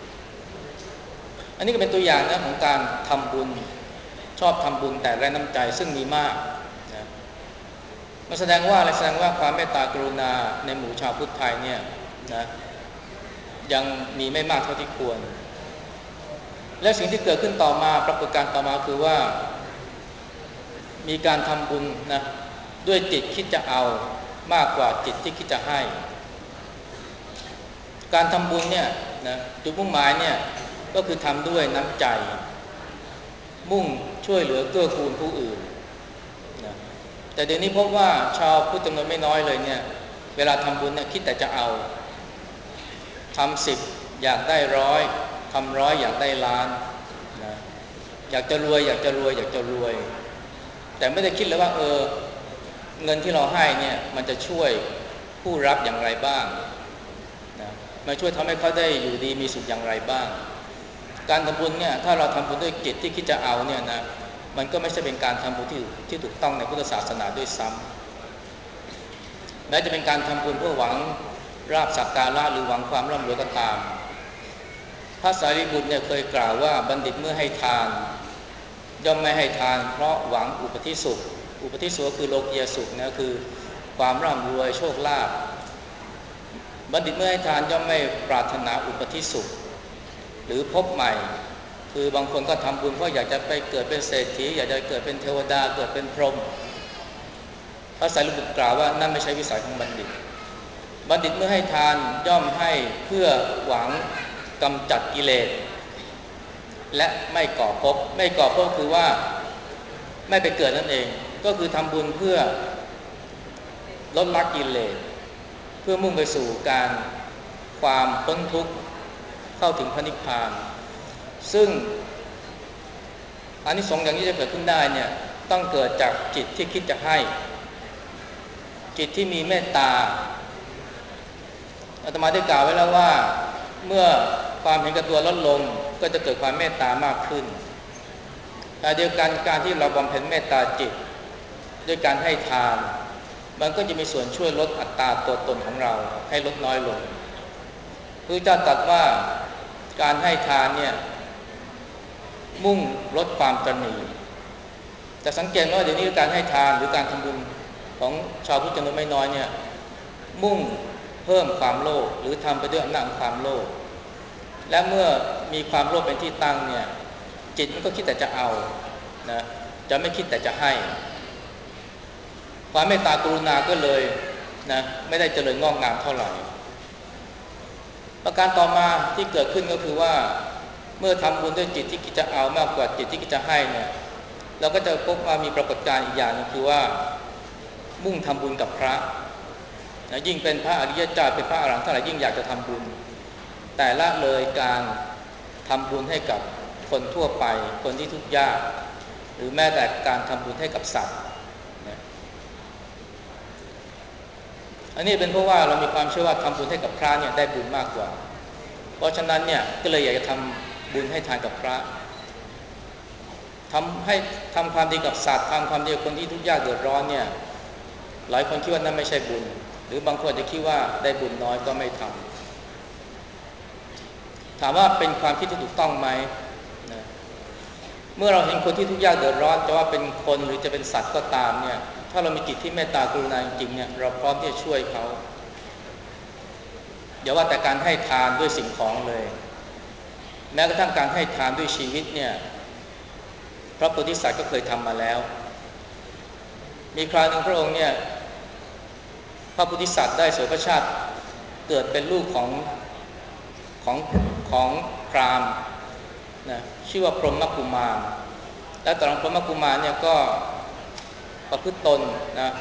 อันนี้ก็เป็นตัวอย่างนะของการทำบุญชอบทำบุญแต่ไร้น้ำใจซึ่งมีมากนะมันแสดงว่าอะไรแสดงว่าความเมตตากรุณาในหมู่ชาวพุทธไทยเนี่ยนะยังมีไม่มากเท่าที่ควรและสิ่งที่เกิดขึ้นต่อมาปรากฏการณ์ต่อมาคือว่ามีการทำบุญนะด้วยจิตคิดจะเอามากกว่าจิตที่คิดจะให้การทำบุญเนี่ยนะจุดมุ่งหมายเนี่ยก็คือทำด้วยน้ำใจมุ่งช่วยเหลือเกื้อกูลผู้อื่นนะแต่เดี๋ยวนี้พบว่าชาวพุทธจำนวนไม่น้อยเลยเนี่ยเวลาทำบุญเนี่ยคิดแต่จะเอาทำ10อยากได้100ทำ100อยากได้ล้านนะอยากจะรวยอยากจะรวยอยากจะรวยแต่ไม่ได้คิดเลยว่าเงินที่เราให้เนี่ยมันจะช่วยผู้รับอย่างไรบ้างนะมาช่วยทำให้เขาได้อยู่ดีมีสุขอย่างไรบ้างการทำบุญเนี่ยถ้าเราทำบุญด้วยจิตที่คิดจะเอาเนี่ยนะมันก็ไม่ใช่เป็นการทำบุญที่ถูกต้องในพุทธศาสนาด้วยซ้ำแม้จะเป็นการทำบุญเพื่อหวังราบสักการะหรือหวังความร่ำรวยก็ตามพระสารีบุตรเนี่ยเคยกล่าวว่าบัณฑิตเมื่อให้ทานย่อมไม่ให้ทานเพราะหวังอุปธิสุขอุปธิสุขก็คือโลกียสุขนะคือความร่ำรวยโชคลาภบัณฑิตเมื่อให้ทานย่อมไม่ปรารถนาอุปธิสุขหรือพบใหม่คือบางคนก็ทำบุญเพราะอยากจะไปเกิดเป็นเศรษฐีอยากจะเกิดเป็นเทวดาเกิดเป็นพรหมพระสารีบุตรกล่าวว่านั่นไม่ใช่วิสัยของบัณฑิตบัณฑิตเมื่อให้ทานย่อมให้เพื่อหวังกำจัดกิเลสและไม่ก่อภพไม่ก่อภพคือว่าไม่ไปเกิดนั่นเองก็คือทำบุญเพื่อลดละกิเลสเพื่อมุ่งไปสู่การความพ้นทุกข์เข้าถึงพระนิพพานซึ่งอานิสงส์อย่างนี้จะเกิดขึ้นได้เนี่ยต้องเกิดจากจิตที่คิดจะให้จิตที่มีเมตตาอาตมาได้กล่าวไว้แล้วว่าเมื่อความเห็นแก่ตัวลดลงก็จะเกิดความเมตตามากขึ้นแต่เดียวกันการที่เราบำเพ็ญเมตตาจิตด้วยการให้ทานมันก็จะมีส่วนช่วยลดอัตราตัวตนของเราให้ลดน้อยลงพระเจ้าตรัสว่าการให้ทานเนี่ยมุ่งลดความตนีแต่สังเกตว่าเดี๋ยวนี้การให้ทานหรือการทำบุญของชาวพุทธจำนวนไม่น้อยเนี่ยมุ่งเพิ่มความโลภหรือทำไปด้วยอำนาจความโลภและเมื่อมีความโลภเป็นที่ตั้งเนี่ยจิตมันก็คิดแต่จะเอานะจะไม่คิดแต่จะให้ความเมตตากรุณาก็เลยนะไม่ได้เจริญงอกงามเท่าไหร่ประการต่อมาที่เกิดขึ้นก็คือว่าเมื่อทำบุญด้วยจิตที่คิดจะเอามากกว่าจิตที่คิดจะให้เนี่ยเราก็จะพบว่ามีปรากฏการณ์อีกอย่างนึงคือว่ามุ่งทำบุญกับพระนะยิ่งเป็นพระอริยเจ้าเป็นพระอรหันต์เท่าไหร่ยิ่งอยากจะทำบุญแต่ละเลยการทำบุญให้กับคนทั่วไปคนที่ทุกข์ยากหรือแม้แต่การทำบุญให้กับสัตว์นะอันนี้เป็นเพราะว่าเรามีความเชื่อว่าทำบุญให้กับพระเนี่ยได้บุญมากกว่าเพราะฉะนั้นเนี่ยก็เลยอยากจะทำบุญให้ทานกับพระทำความดีกับสัตว์ทำความดีกับคนที่ทุกข์ยากเดือดร้อนเนี่ยหลายคนคิดว่านั่นไม่ใช่บุญหรือบางคนจะคิดว่าได้บุญน้อยก็ไม่ทำถามว่าเป็นความคิดที่ถูกต้องไหมนะเมื่อเราเห็นคนที่ทุกข์ยากเดือดร้อนจะว่าเป็นคนหรือจะเป็นสัตว์ก็ตามเนี่ยถ้าเรามีจิตที่เมตตากรุณาจริงๆเนี่ยเราพร้อมที่จะช่วยเขาอย่าว่าแต่การให้ทานด้วยสิ่งของเลยแม้กระทั่งการให้ทานด้วยชีวิตเนี่ยพระโพธิสัตว์ก็เคยทำมาแล้วมีคราวหนึ่งพระองค์เนี่ยพระโพธิสัตว์ได้เสวยพระชาติเกิดเป็นลูกของพราหมณ์นะชื่อว่าพรหมกุมารและตอนนั้นพรหมกุมารเนี่ยก็ประพฤติตนนะ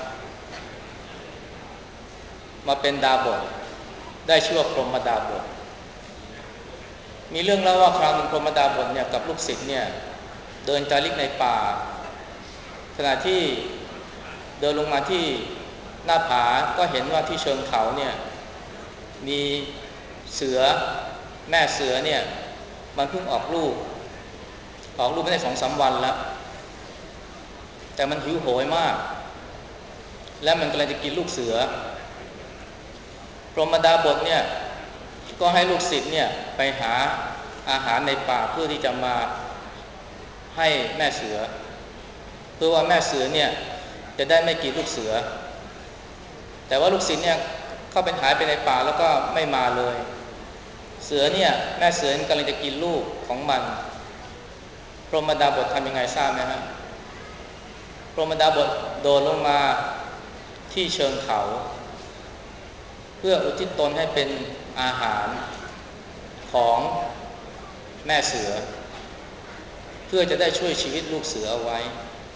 มาเป็นดาบสได้ชื่อว่าพรหมดาบสมีเรื่องเล่าว่าคราวหนึ่งพรหมดาบสเนี่ยกับลูกศิษย์เนี่ยเดินจาริกในป่าขณะที่เดินลงมาที่หน้าผาก็เห็นว่าที่เชิงเขาเนี่ยมีเสือแม่เสือเนี่ยมันเพิ่งออกลูกไม่ได้2-3 วันแล้วแต่มันหิวโหยมากและมันกำลังจะกินลูกเสือพรหมดาบสเนี่ยก็ให้ลูกศิษย์เนี่ยไปหาอาหารในป่าเพื่อที่จะมาให้แม่เสือเพื่อว่าแม่เสือเนี่ยจะได้ไม่กินลูกเสือแต่ว่าลูกศิษย์เนี่ยเข้าไปหายไปในป่าแล้วก็ไม่มาเลยเสือเนี่ยแม่เสือกำลังจะกินลูกของมันพรหมดาบสทำยังไงทราบไหมฮะพรหมดาบสโดดลงมาที่เชิงเขาเพื่ออุทิศตนให้เป็นอาหารของแม่เสือเพื่อจะได้ช่วยชีวิตลูกเสือเอาไว้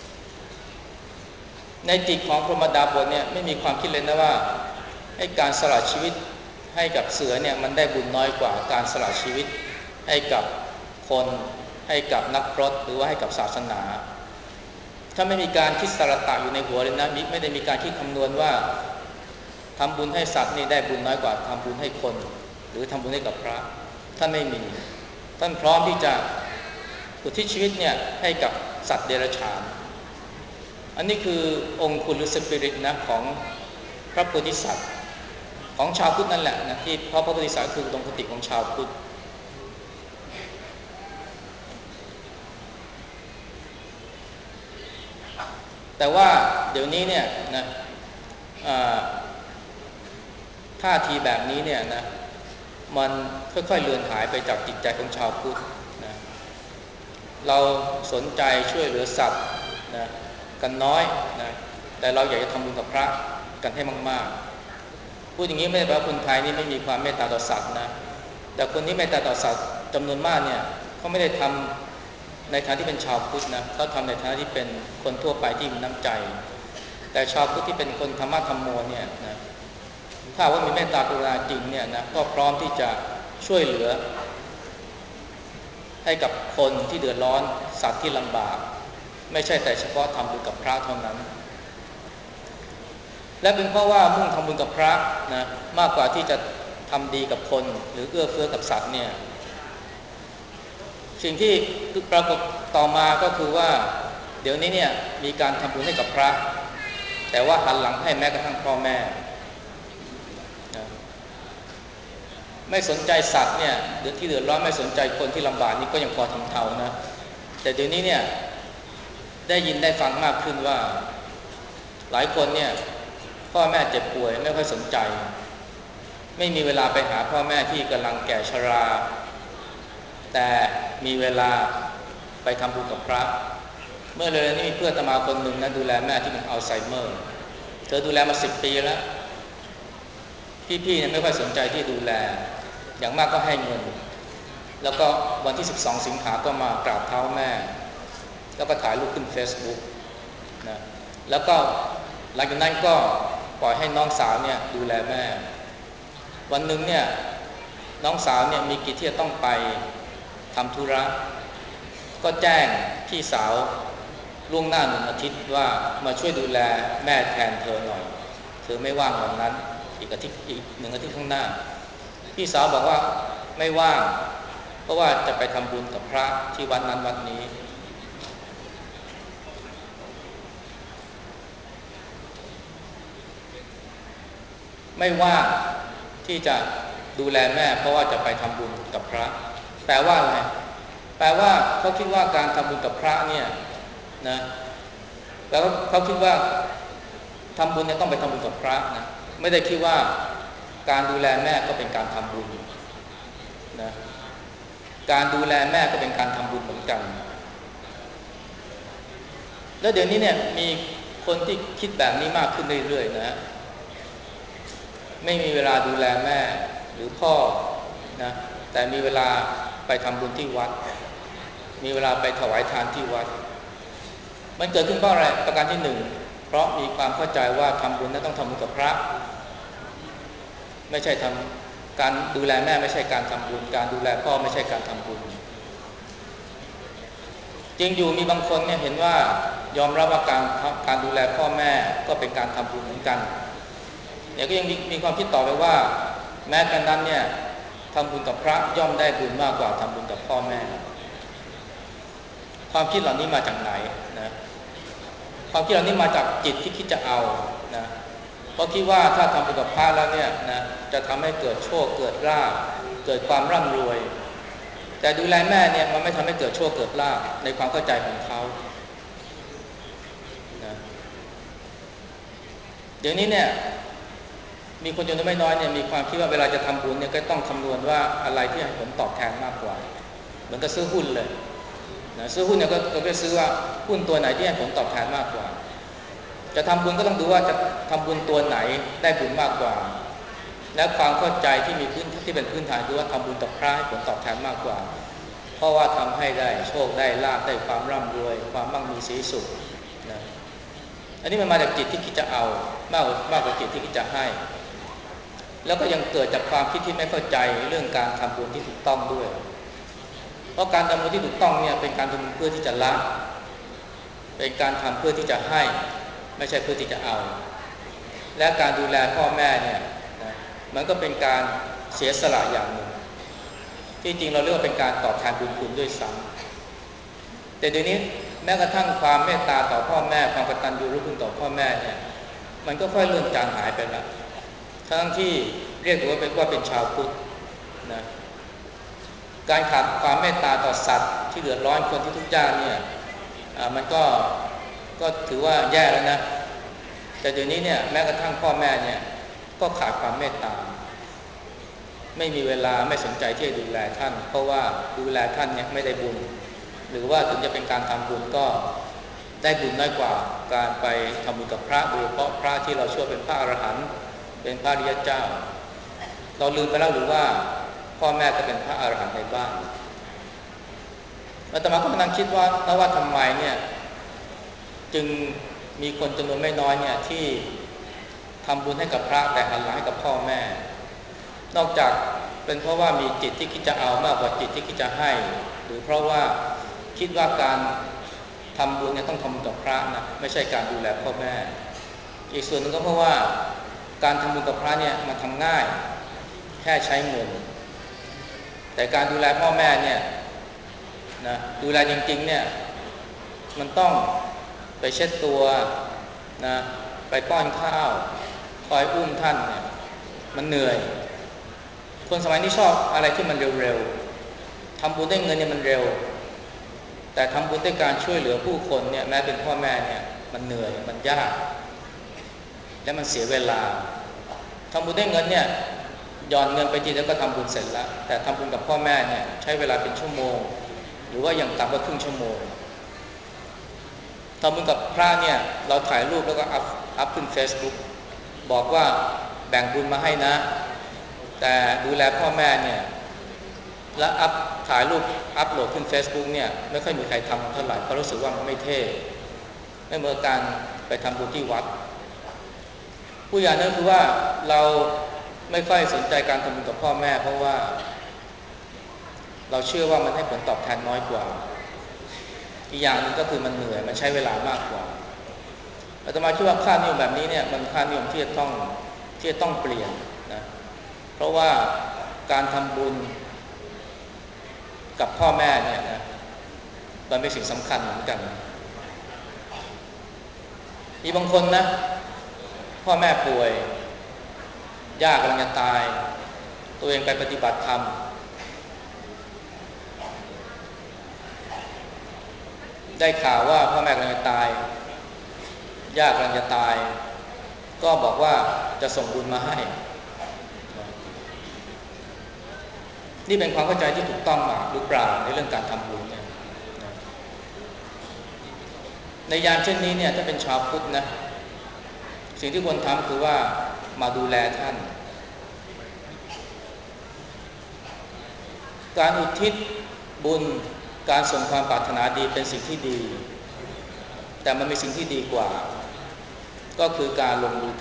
ในจิตของพรหมดาบสเนี่ยไม่มีความคิดเลยนะว่าให้การสละชีวิตให้กับเสือเนี่ยมันได้บุญน้อยกว่าการสละชีวิตให้กับคนให้กับนักพรตหรือว่าให้กับศาสนาถ้าไม่มีการคิดสละตะอยู่ในหัวเลยนะไม่ได้มีการคิดคำนวณว่าทำบุญให้สัตว์นี่ได้บุญน้อยกว่าทำบุญให้คนหรือทำบุญให้กับพระท่านไม่มีท่านพร้อมที่จะอุทิศชีวิตเนี่ยให้กับสัตว์เดรัจฉานอันนี้คือองค์คุณหรือสปิริตนะของพระโพธิสัตว์ของชาวพุทธนั่นแหละนะที่พระโพธิสัตว์คืออุดมคติของชาวพุทธแต่ว่าเดี๋ยวนี้เนี่ยนะท่าทีแบบนี้เนี่ยนะมันค่อยๆเลือนหายไปจากจิตใจของชาวพุทธนะเราสนใจช่วยเหลือสัตว์นะกันน้อยนะแต่เราอยากจะทำบุญกับพระกันให้มากๆพูดอย่างนี้ไม่ได้แปลว่าคนไทยนี่ไม่มีความเมตตาต่อสัตว์นะแต่คนที่เมตตาต่อสัตว์จำนวนมากเนี่ยเขาไม่ได้ทำในฐานะที่เป็นชาวพุทธนะเขาทำในฐานะที่เป็นคนทั่วไปที่มีน้ำใจแต่ชาวพุทธที่เป็นคนธรรมะธรรมโมเนี่ยนะถ้าว่ามีเมตตากรุณาจริงเนี่ยนะก็พร้อมที่จะช่วยเหลือให้กับคนที่เดือดร้อนสัตว์ที่ลำบากไม่ใช่แต่เฉพาะทำบุญกับพระเท่านั้นและเป็นเพราะว่ามุ่งทำบุญกับพระนะมากกว่าที่จะทำดีกับคนหรือเอื้อเฟื้อกับสัตว์เนี่ยสิ่งที่ปรากฏต่อมาก็คือว่าเดี๋ยวนี้เนี่ยมีการทำบุญให้กับพระแต่ว่าหันหลังให้แม้กระทั่งพ่อแม่นะไม่สนใจสัตว์เนี่ยที่เดือดร้อนไม่สนใจคนที่ลำบากนี่ก็ยังพอทำเท่านะแต่เดี๋ยวนี้เนี่ยได้ยินได้ฟังมากขึ้นว่าหลายคนเนี่ยพ่อแม่เจ็บป่วยไม่ค่อยสนใจไม่มีเวลาไปหาพ่อแม่ที่กำลังแก่ชราแต่มีเวลาไปทำบุญกับพระเมื่อเลยนี่มีเพื่อนอาตมาคนหนึ่งนะดูแลแม่ที่เป็นอัลไซเมอร์เธอดูแลมา10 ปีแล้วพี่ๆเนี่ยไม่ค่อยสนใจที่ดูแลอย่างมากก็ให้เงินแล้วก็วันที่12สิงหาก็มากราบเท้าแม่แล้วก็ถ่ายรูปขึ้น Facebook นะแล้วก็หลังจากนั้นก็ปล่อยให้น้องสาวเนี่ยดูแลแม่วันหนึ่งเนี่ยน้องสาวเนี่ยมีกิจที่จะต้องไปทำธุระก็แจ้งพี่สาวล่วงหน้า1 อาทิตย์ว่ามาช่วยดูแลแม่แทนเธอหน่อยเธอไม่ว่างวันนั้นอีก1 อาทิตย์ข้างหน้าพี่สาวบอกว่าไม่ว่างเพราะว่าจะไปทำบุญกับพระที่วัดนั้นวัดนี้ไม่ว่างที่จะดูแลแม่เพราะว่าจะไปทำบุญกับพระแปลว่าอะไรแปลว่าเขาคิดว่าการทำบุญกับพระเนี่ยนะแล้วเขาคิดว่าทำบุญเนี่ยต้องไปทำบุญกับพระนะไม่ได้คิดว่าการดูแลแม่ก็เป็นการทำบุญนะการดูแลแม่ก็เป็นการทำบุญเหมือนกันแล้วเดี๋ยวนี้เนี่ยมีคนที่คิดแบบนี้มากขึ้นเรื่อยๆนะไม่มีเวลาดูแลแม่หรือพ่อนะแต่มีเวลาไปทำบุญที่วัดมีเวลาไปถวายทานที่วัดมันเกิดขึ้นเพราะอะไรประการที่1เพราะมีความเข้าใจว่าทำบุญนั้นต้องทำบุญกับพระไม่ใช่การดูแลแม่ไม่ใช่การทำบุญการดูแลพ่อไม่ใช่การทำบุญจริงอยู่มีบางคนเนี่ยเห็นว่ายอมรับว่าการดูแลพ่อแม่ก็เป็นการทำบุญเหมือนกันเนี่ยก็ยังมีความคิดต่อไปว่าแม้กระนั้นเนี่ยทำบุญกับพระย่อมได้บุญมากกว่าทำบุญกับพ่อแม่ความคิดเหล่านี้มาจากไหนนะความคิดเหล่านี้มาจากจิตที่คิดจะเอานะเพราะคิดว่าถ้าทำบุญกับพระแล้วเนี่ยนะจะทำให้เกิดโชคเกิดลาภเกิดความร่ำรวยแต่ดูแลแม่เนี่ยมันไม่ทำให้เกิดโชคเกิดลาภในความเข้าใจของเขานะเดี๋ยวนี้เนี่ยมีคนจำนวนไม่น้อยเนี่ยมีความคิดว่าเวลาจะทำบุญเนี่ยก็ต้องคำนวณว่าอะไรที่ให้ผลตอบแทนมากกว่าเหมือนกับซื้อหุ้นเลยนะซื้อหุ้นเนี่ยก็จะซื้อว่าหุ้นตัวไหนที่ให้ผลตอบแทนมากกว่าจะทำบุญก็ต้องดูว่าจะทำบุญตัวไหนได้บุญมากกว่าและความเข้าใจที่เป็นพื้นฐานคือว่าทำบุญกับพระให้ผลตอบแทนมากกว่าเพราะว่าทำให้ได้โชคได้ลาภได้ความร่ำรวยความมั่งมีสีสุขนะอันนี้มันมาจากจิตที่คิดจะเอามากกว่าจิตที่คิดจะให้แล้วก็ยังเกิดจากความคิดที่ไม่เข้าใจเรื่องการทำบุญที่ถูกต้องด้วยเพราะการทำบุญที่ถูกต้องเนี่ยเป็นการทำบุญเพื่อที่จะละเป็นการทำเพื่อที่จะให้ไม่ใช่เพื่อที่จะเอาและการดูแลพ่อแม่เนี่ยนะมันก็เป็นการเสียสละอย่างหนึ่งที่จริงเราเรียกว่าเป็นการตอบแทนบุญคุณด้วยซ้ำแต่เดี๋ยวนี้แม้กระทั่งความเมตตาต่อพ่อแม่ความกตัญญูรู้คุณต่อพ่อแม่เนี่ยมันก็ค่อยเลื่อนจางหายไปแล้วทั้งที่เรียกว่าเป็นชาวพุทธนะการขาดความเมตตาต่อสัตว์ที่เดือดร้อนคนที่ทุกข์ยากเนี่ยมันก็ถือว่าแย่แล้วนะแต่เดี๋ยวนี้เนี่ยแม้กระทั่งพ่อแม่เนี่ยก็ขาดความเมตตาไม่มีเวลาไม่สนใจที่จะดูแลท่านเพราะว่าดูแลท่านเนี่ยไม่ได้บุญหรือว่าถึงจะเป็นการทำบุญก็ได้บุญน้อยกว่าการไปทำบุญกับพระโดยเฉพาะพระที่เราเชื่อเป็นพระอรหันต์เป็นพระอริยเจ้าเราลืมไปแล้วหรือว่าพ่อแม่ก็เป็นพระอรหันต์ในบ้านอาตมาก็กำลังคิดว่าทำไมเนี่ยจึงมีคนจำนวนไม่น้อยเนี่ยที่ทำบุญให้กับพระแต่หันหลังให้กับพ่อแม่นอกจากเป็นเพราะว่ามีจิตที่คิดจะเอามากกว่าจิตที่คิดจะให้หรือเพราะว่าคิดว่าการทำบุญเนี่ยต้องทำกับพระนะไม่ใช่การดูแลพ่อแม่อีกส่วนหนึ่งก็เพราะว่าการทำบุญกับพระเนี่ยมันทำง่ายแค่ใช้เงินแต่การดูแลพ่อแม่เนี่ยนะดูแลจริงๆเนี่ยมันต้องไปเช็ดตัวนะไปป้อนข้าวคอยอุ้มท่านเนี่ยมันเหนื่อยคนสมัยนี้ชอบอะไรที่มันเร็วๆทำบุญได้เงินเนี่ยมันเร็วแต่ทำบุญด้วยการช่วยเหลือผู้คนเนี่ยแม้เป็นพ่อแม่เนี่ยมันเหนื่อยมันยากและมันเสียเวลาทำบุญได้เงินเนี่ยหย่อนเงินไปทีแล้วก็ทำบุญเสร็จแล้วแต่ทำบุญกับพ่อแม่เนี่ยใช้เวลาเป็นชั่วโมงหรือว่าอย่างต่ำก็ครึ่งชั่วโมงทำบุญกับพระเนี่ยเราถ่ายรูปแล้วก็อัพขึ้น Facebook บอกว่าแบ่งบุญมาให้นะแต่ดูแลพ่อแม่เนี่ยและถ่ายรูปอัพโหลดขึ้น Facebook เนี่ยไม่ค่อยมีใครทำเท่าไหร่เพราะรู้สึกว่ามันไม่เท่ไม่เหมือนการไปทำบุญที่วัดผู้อย่างนั้นคือว่าเราไม่ค่อยสนใจการทำบุญกับพ่อแม่เพราะว่าเราเชื่อว่ามันให้ผลตอบแทนน้อยกว่าอีกอย่างนึงก็คือมันเหนื่อยมันใช้เวลามากกว่าอาตมาคิดว่าค่านิยมแบบนี้เนี่ยมันค่านิยมที่จะต้องเปลี่ยนนะเพราะว่าการทำบุญกับพ่อแม่เนี่ยนะมันเป็นสิ่งสำคัญเหมือนกันมีบางคนนะพ่อแม่ป่วยย่ากำลังจะตายตัวเองไปปฏิบัติธรรมได้ข่าวว่าพ่อแม่กำลังจะตายย่ากำลังจะตายก็บอกว่าจะส่งบุญมาให้นี่เป็นความเข้าใจที่ถูกต้องหรือเปล่าในเรื่องการทำบุญเนี่ยในยามเช่นนี้เนี่ยถ้าเป็นชาวพุทธนะสิ่งที่ควรทำคือว่ามาดูแลท่านการอุทิศบุญการส่งความปรารถนาดีเป็นสิ่งที่ดีแต่มันมีสิ่งที่ดีกว่าก็คือการลงมือ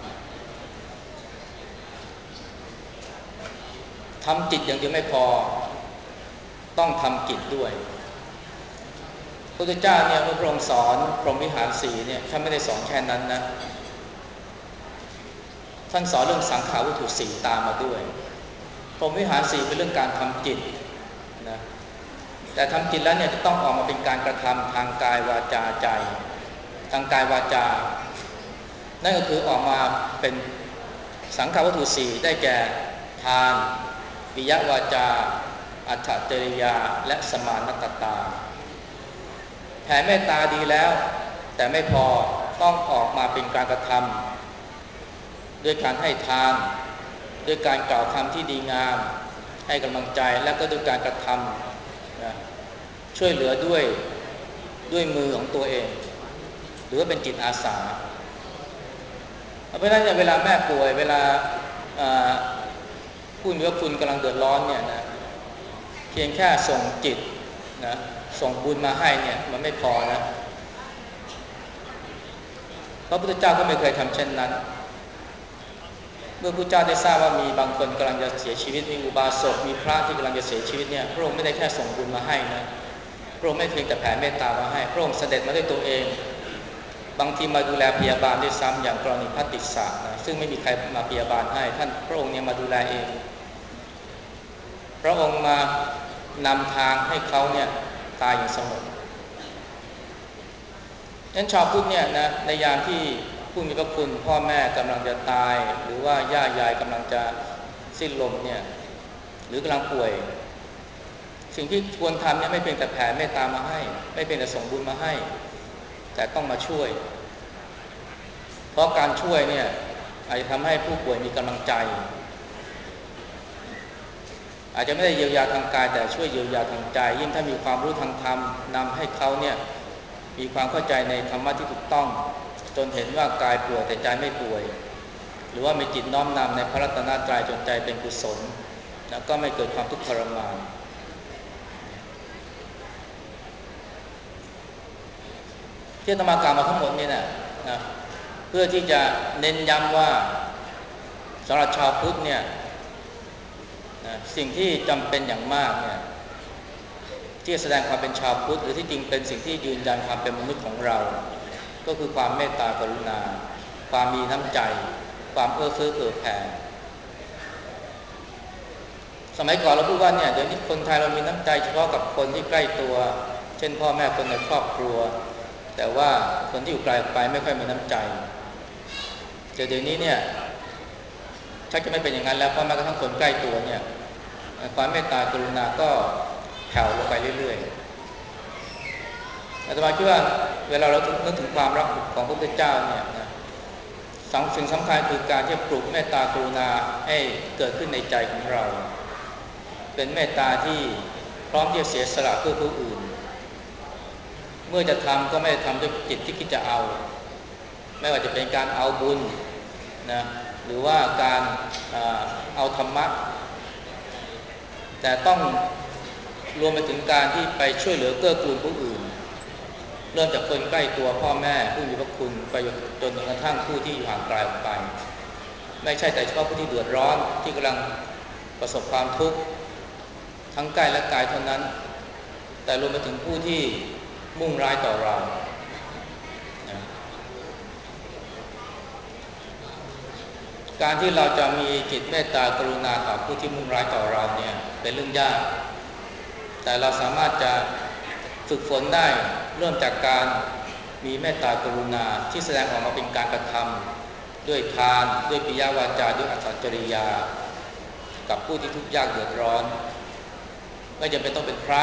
ทำจิตอย่างเดียวไม่พอต้องทำกิจด้วยพระพุทธเจ้าเนี่ยเมื่อพระองค์สอนพรหมวิหารสี่เนี่ยท่านไม่ได้สอนแค่นั้นนะท่านสอนเรื่องสังขารวัตถุสี่ตามมาด้วยพรหมวิหารสี่เป็นเรื่องการทำจิตนะแต่ทำจิตแล้วเนี่ยจะต้องออกมาเป็นการกระทำทางกายวาจาใจทางกายวาจานั่นก็คือออกมาเป็นสังขารวัตถุสี่ได้แก่ทานปิยวาจาอัตถจริยาและสมานตตาแผ่เมตตาดีแล้วแต่ไม่พอต้องออกมาเป็นการกระทำด้วยการให้ทานด้วยการกล่าวคำที่ดีงามให้กำลังใจและก็ด้วยการกระทำนะช่วยเหลือด้วยมือของตัวเองหรือว่าเป็นจิตอาสาเพราะฉะนั้นเวลาแม่ป่วยเวลาผู้มีพระคุณกำลังเดือดร้อนเนี่ยนะเพียงแค่ส่งจิตนะส่งบุญมาให้เนี่ยมันไม่พอนะพระพุทธเจ้าก็ไม่เคยทำเช่นนั้นเมื่อพระเจ้าได้ทราบว่ามีบางคนกำลังจะเสียชีวิตมีอุบาสกมีพระที่กำลังจะเสียชีวิตเนี่ยพระองค์ไม่ได้แค่ส่งบุญมาให้นะพระองค์ไม่เพียงแต่แผ่เมตตามาให้พระองค์เสด็จมาด้วยตัวเองบางทีมาดูแลพยาบาลด้วยซ้ำอย่างกรณีพระติสสะนะซึ่งไม่มีใครมาพยาบาลให้ท่านพระองค์เนี่ยมาดูแลเองพระองค์มานำทางให้เขาเนี่ยตายอย่างสงบนั้นชาวพุทธเนี่ยนะในยามที่ผู้มีพระคุณพ่อแม่กำลังจะตายหรือว่าย่ายายกำลังจะสิ้นลมเนี่ยหรือกำลังป่วยสิ่งที่ควรทำเนี่ยไม่เพียงแต่แผ่เมตตามาให้ไม่เพียงแต่ส่งบุญมาให้แต่ต้องมาช่วยเพราะการช่วยเนี่ยอาจจะทำให้ผู้ป่วยมีกำลังใจอาจจะไม่ได้เยียวยาทางกายแต่ช่วยเยียวยาทางใจยิ่งถ้ามีความรู้ทางธรรมนำให้เขาเนี่ยมีความเข้าใจในธรรมะที่ถูกต้องจนเห็นว่ากายป่วยแต่ใจไม่ป่วยหรือว่ามีจิตน้อมนำในพระรัตนตรัยจนใจเป็นกุศลแล้วก็ไม่เกิดความทุกข์ทรมานที่อาตมากล่าวมาทั้งหมดนี่นะเพื่อที่จะเน้นย้ำว่าสำหรับชาวพุทธเนี่ยสิ่งที่จำเป็นอย่างมากเนี่ยที่แสดงความเป็นชาวพุทธหรือที่จริงเป็นสิ่งที่ยืนยันความเป็นมนุษย์ของเราก็คือความเมตตากรุณาความมีน้ำใจความเอื้อเฟื้อเผื่อแผ่สมัยก่อนเราพูดว่าเนี่ยเดี๋ยวนี้คนไทยเรามีน้ำใจเฉพาะกับคนที่ใกล้ตัวเช่นพ่อแม่คนในครอบครัวแต่ว่าคนที่อยู่ไกลไปไม่ค่อยมีน้ำใจแต่เดี๋ยวนี้เนี่ยชักจะไม่เป็นอย่างนั้นแล้วเพราะแม้กระทั่งคนใกล้ตัวเนี่ยความเมตตากรุณาก็แผ่วลงไปเรื่อยๆอาตมาคิดว่าเวลาเรานึกถึงความรักของพระพุทธเจ้าเนี่ยนะสิ่งสำคัญคือการที่ปลูกเมตตากรุณาให้เกิดขึ้นในใจของเราเป็นเมตตาที่พร้อมที่จะเสียสละเพื่อผู้อื่นเมื่อจะทำก็ไม่ได้ทำด้วยจิตที่คิดจะเอาไม่ว่าจะเป็นการเอาบุญนะหรือว่าการเอาธรรมะแต่ต้องรวมไปถึงการที่ไปช่วยเหลือเกื้อกูลผู้อื่นเริ่มจากคนใกล้ตัวพ่อแม่ผู้มีพระคุณไปจนกระทั่งผู้ที่อยู่ห่างไกลออกไปไม่ใช่แต่เฉพาะผู้ที่เดือดร้อนที่กำลังประสบความทุกข์ทั้งกายและกายเท่านั้นแต่รวมไปถึงผู้ที่มุ่งร้ายต่อเรานะการที่เราจะมีจิตเมตตากรุณาต่อผู้ที่มุ่งร้ายต่อเราเนี่ยเป็นเรื่องยากแต่เราสามารถจะฝึกฝนได้เริ่มจากการมีเมตตากรุณาที่แสดงออกมาเป็นการกระทำด้วยทานด้วยปิยวาจาด้วยอัตถจริยากับผู้ที่ทุกข์ยากเดือดร้อนไม่จำเป็นต้องเป็นพระ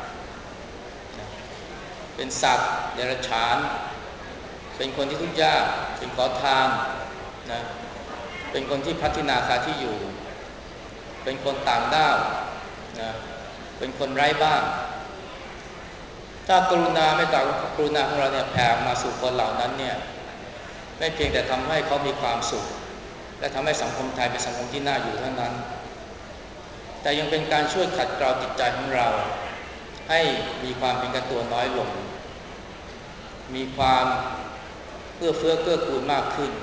เป็นสัตว์เดรัจฉานเป็นคนที่ทุกข์ยากเป็นขอทานนะเป็นคนที่พัฒนาคาที่อยู่เป็นคนต่างด้าวนะเป็นคนไร้บ้านถ้ากรุณาไม่ต่างกรุณาของเราเนี่ยแผ่มาสู่คนเหล่านั้นเนี่ยไม่เพียงแต่ทำให้เขามีความสุขและทำให้สังคมไทยเป็นสังคมที่น่าอยู่เท่านั้นแต่ยังเป็นการช่วยขัดเกลาจิตใจของเราให้มีความเป็นกันตัวน้อยลงมีความเอื้อเฟื้อเกื้อกูลมากขึ้น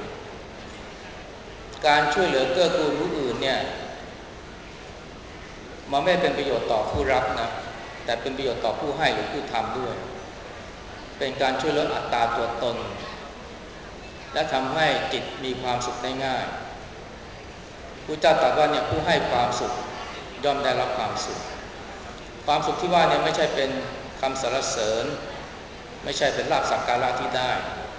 การช่วยเหลือเกื้อกูลผู้อื่นเนี่ยมันไม่เป็นประโยชน์ต่อผู้รับนะแต่เป็นประโยชน์ต่อผู้ให้หรือผู้ทำด้วยเป็นการช่วยลดอัตราตัวตนและทำให้จิตมีความสุขได้ง่ายพระเจ้าตรัสว่าเนี่ยผู้ให้ความสุขย่อมได้รับความสุขความสุขที่ว่าเนี่ยไม่ใช่เป็นคำสรรเสริญไม่ใช่เป็นลาภสักการะที่ได้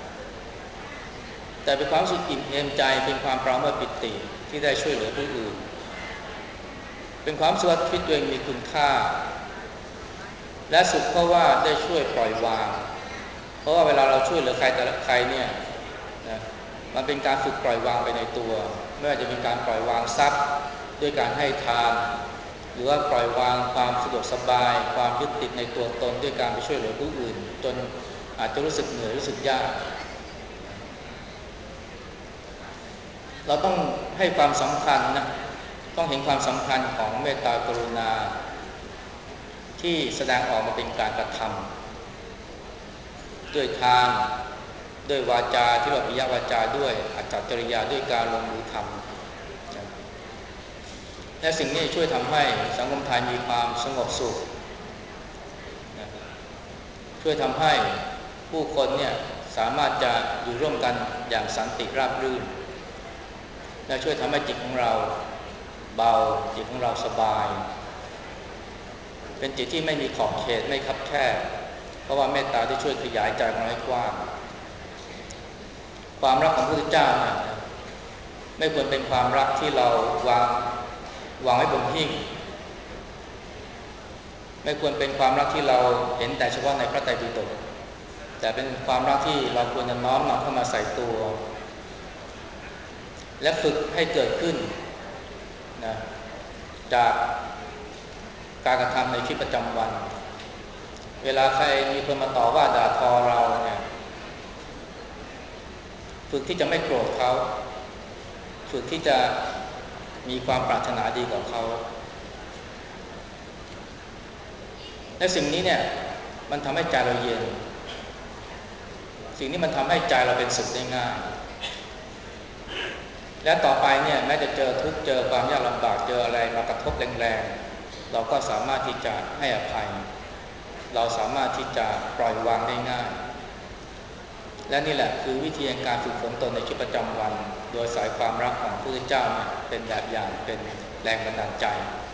แต่เป็นความสุขอิ่มเอมใจเป็นความปราโมทย์ปิติที่ได้ช่วยเหลือผู้อื่นเป็นความสุขที่ตัวเองมีคุณค่าและสุขเพราะว่าได้ช่วยปล่อยวางเพราะว่าเวลาเราช่วยเหลือใครแต่ละใครเนี่ยนะมันเป็นการฝึกปล่อยวางไปในตัวไม่ว่าจะเป็นการปล่อยวางทรัพย์ด้วยการให้ทานหรือว่าปล่อยวางความสะดวกสบายความยึดติดในตัวตนด้วยการไปช่วยเหลือผู้อื่นจนอาจจะรู้สึกเหนื่อยรู้สึกยากเราต้องให้ความสำคัญนะต้องเห็นความสำคัญของเมตตากรุณาที่แสดงออกมาเป็นการกระทำด้วยทานด้วยวาจาที่เราปิยวาจาด้วยอัตถจริยาด้วยการลงมือทำนะและสิ่งนี้ช่วยทำให้สังคมไทยมีความสงบสุขนะช่วยทำให้ผู้คนเนี่ยสามารถจะอยู่ร่วมกันอย่างสันติราบรื่นและช่วยทำให้จิตของเราเบาจิตของเราสบายเป็นจิตที่ไม่มีขอบเขตไม่คับแคบเพราะว่าเมตตาที่ช่วยขยายใจของเราให้กว้างความรักของพระพุทธเจ้าเนี่ยไม่ควรเป็นความรักที่เราวางไว้บนหิ้งไม่ควรเป็นความรักที่เราเห็นแต่เฉพาะในพระไตรปิฎกแต่เป็นความรักที่เราควรจะน้อมนำเข้ามาใส่ตัวและฝึกให้เกิดขึ้นนะจากการกระทำในชีวิตประจำวันเวลาใครมีคนมาต่อว่าด่าทอเราเนี่ยฝึกที่จะไม่โกรธเขาฝึกที่จะมีความปรารถนาดีกับเขาและสิ่งนี้เนี่ยมันทำให้ใจเราเย็นสิ่งนี้มันทำให้ใจเราเป็นสุขได้ง่ายและต่อไปเนี่ยแม้จะเจอทุกข์เจอความยากลำบากเจออะไรมากระทบแรงๆเราก็สามารถที่จะให้อภัยเราสามารถที่จะปล่อยวางได้ง่ายและนี่แหละคือวิธีการฝึกฝนตนในชีวิตประจำวันโดยสายความรักของพระพุทธเจ้าเป็นแบบอย่างเป็นแรงบันดาลใจ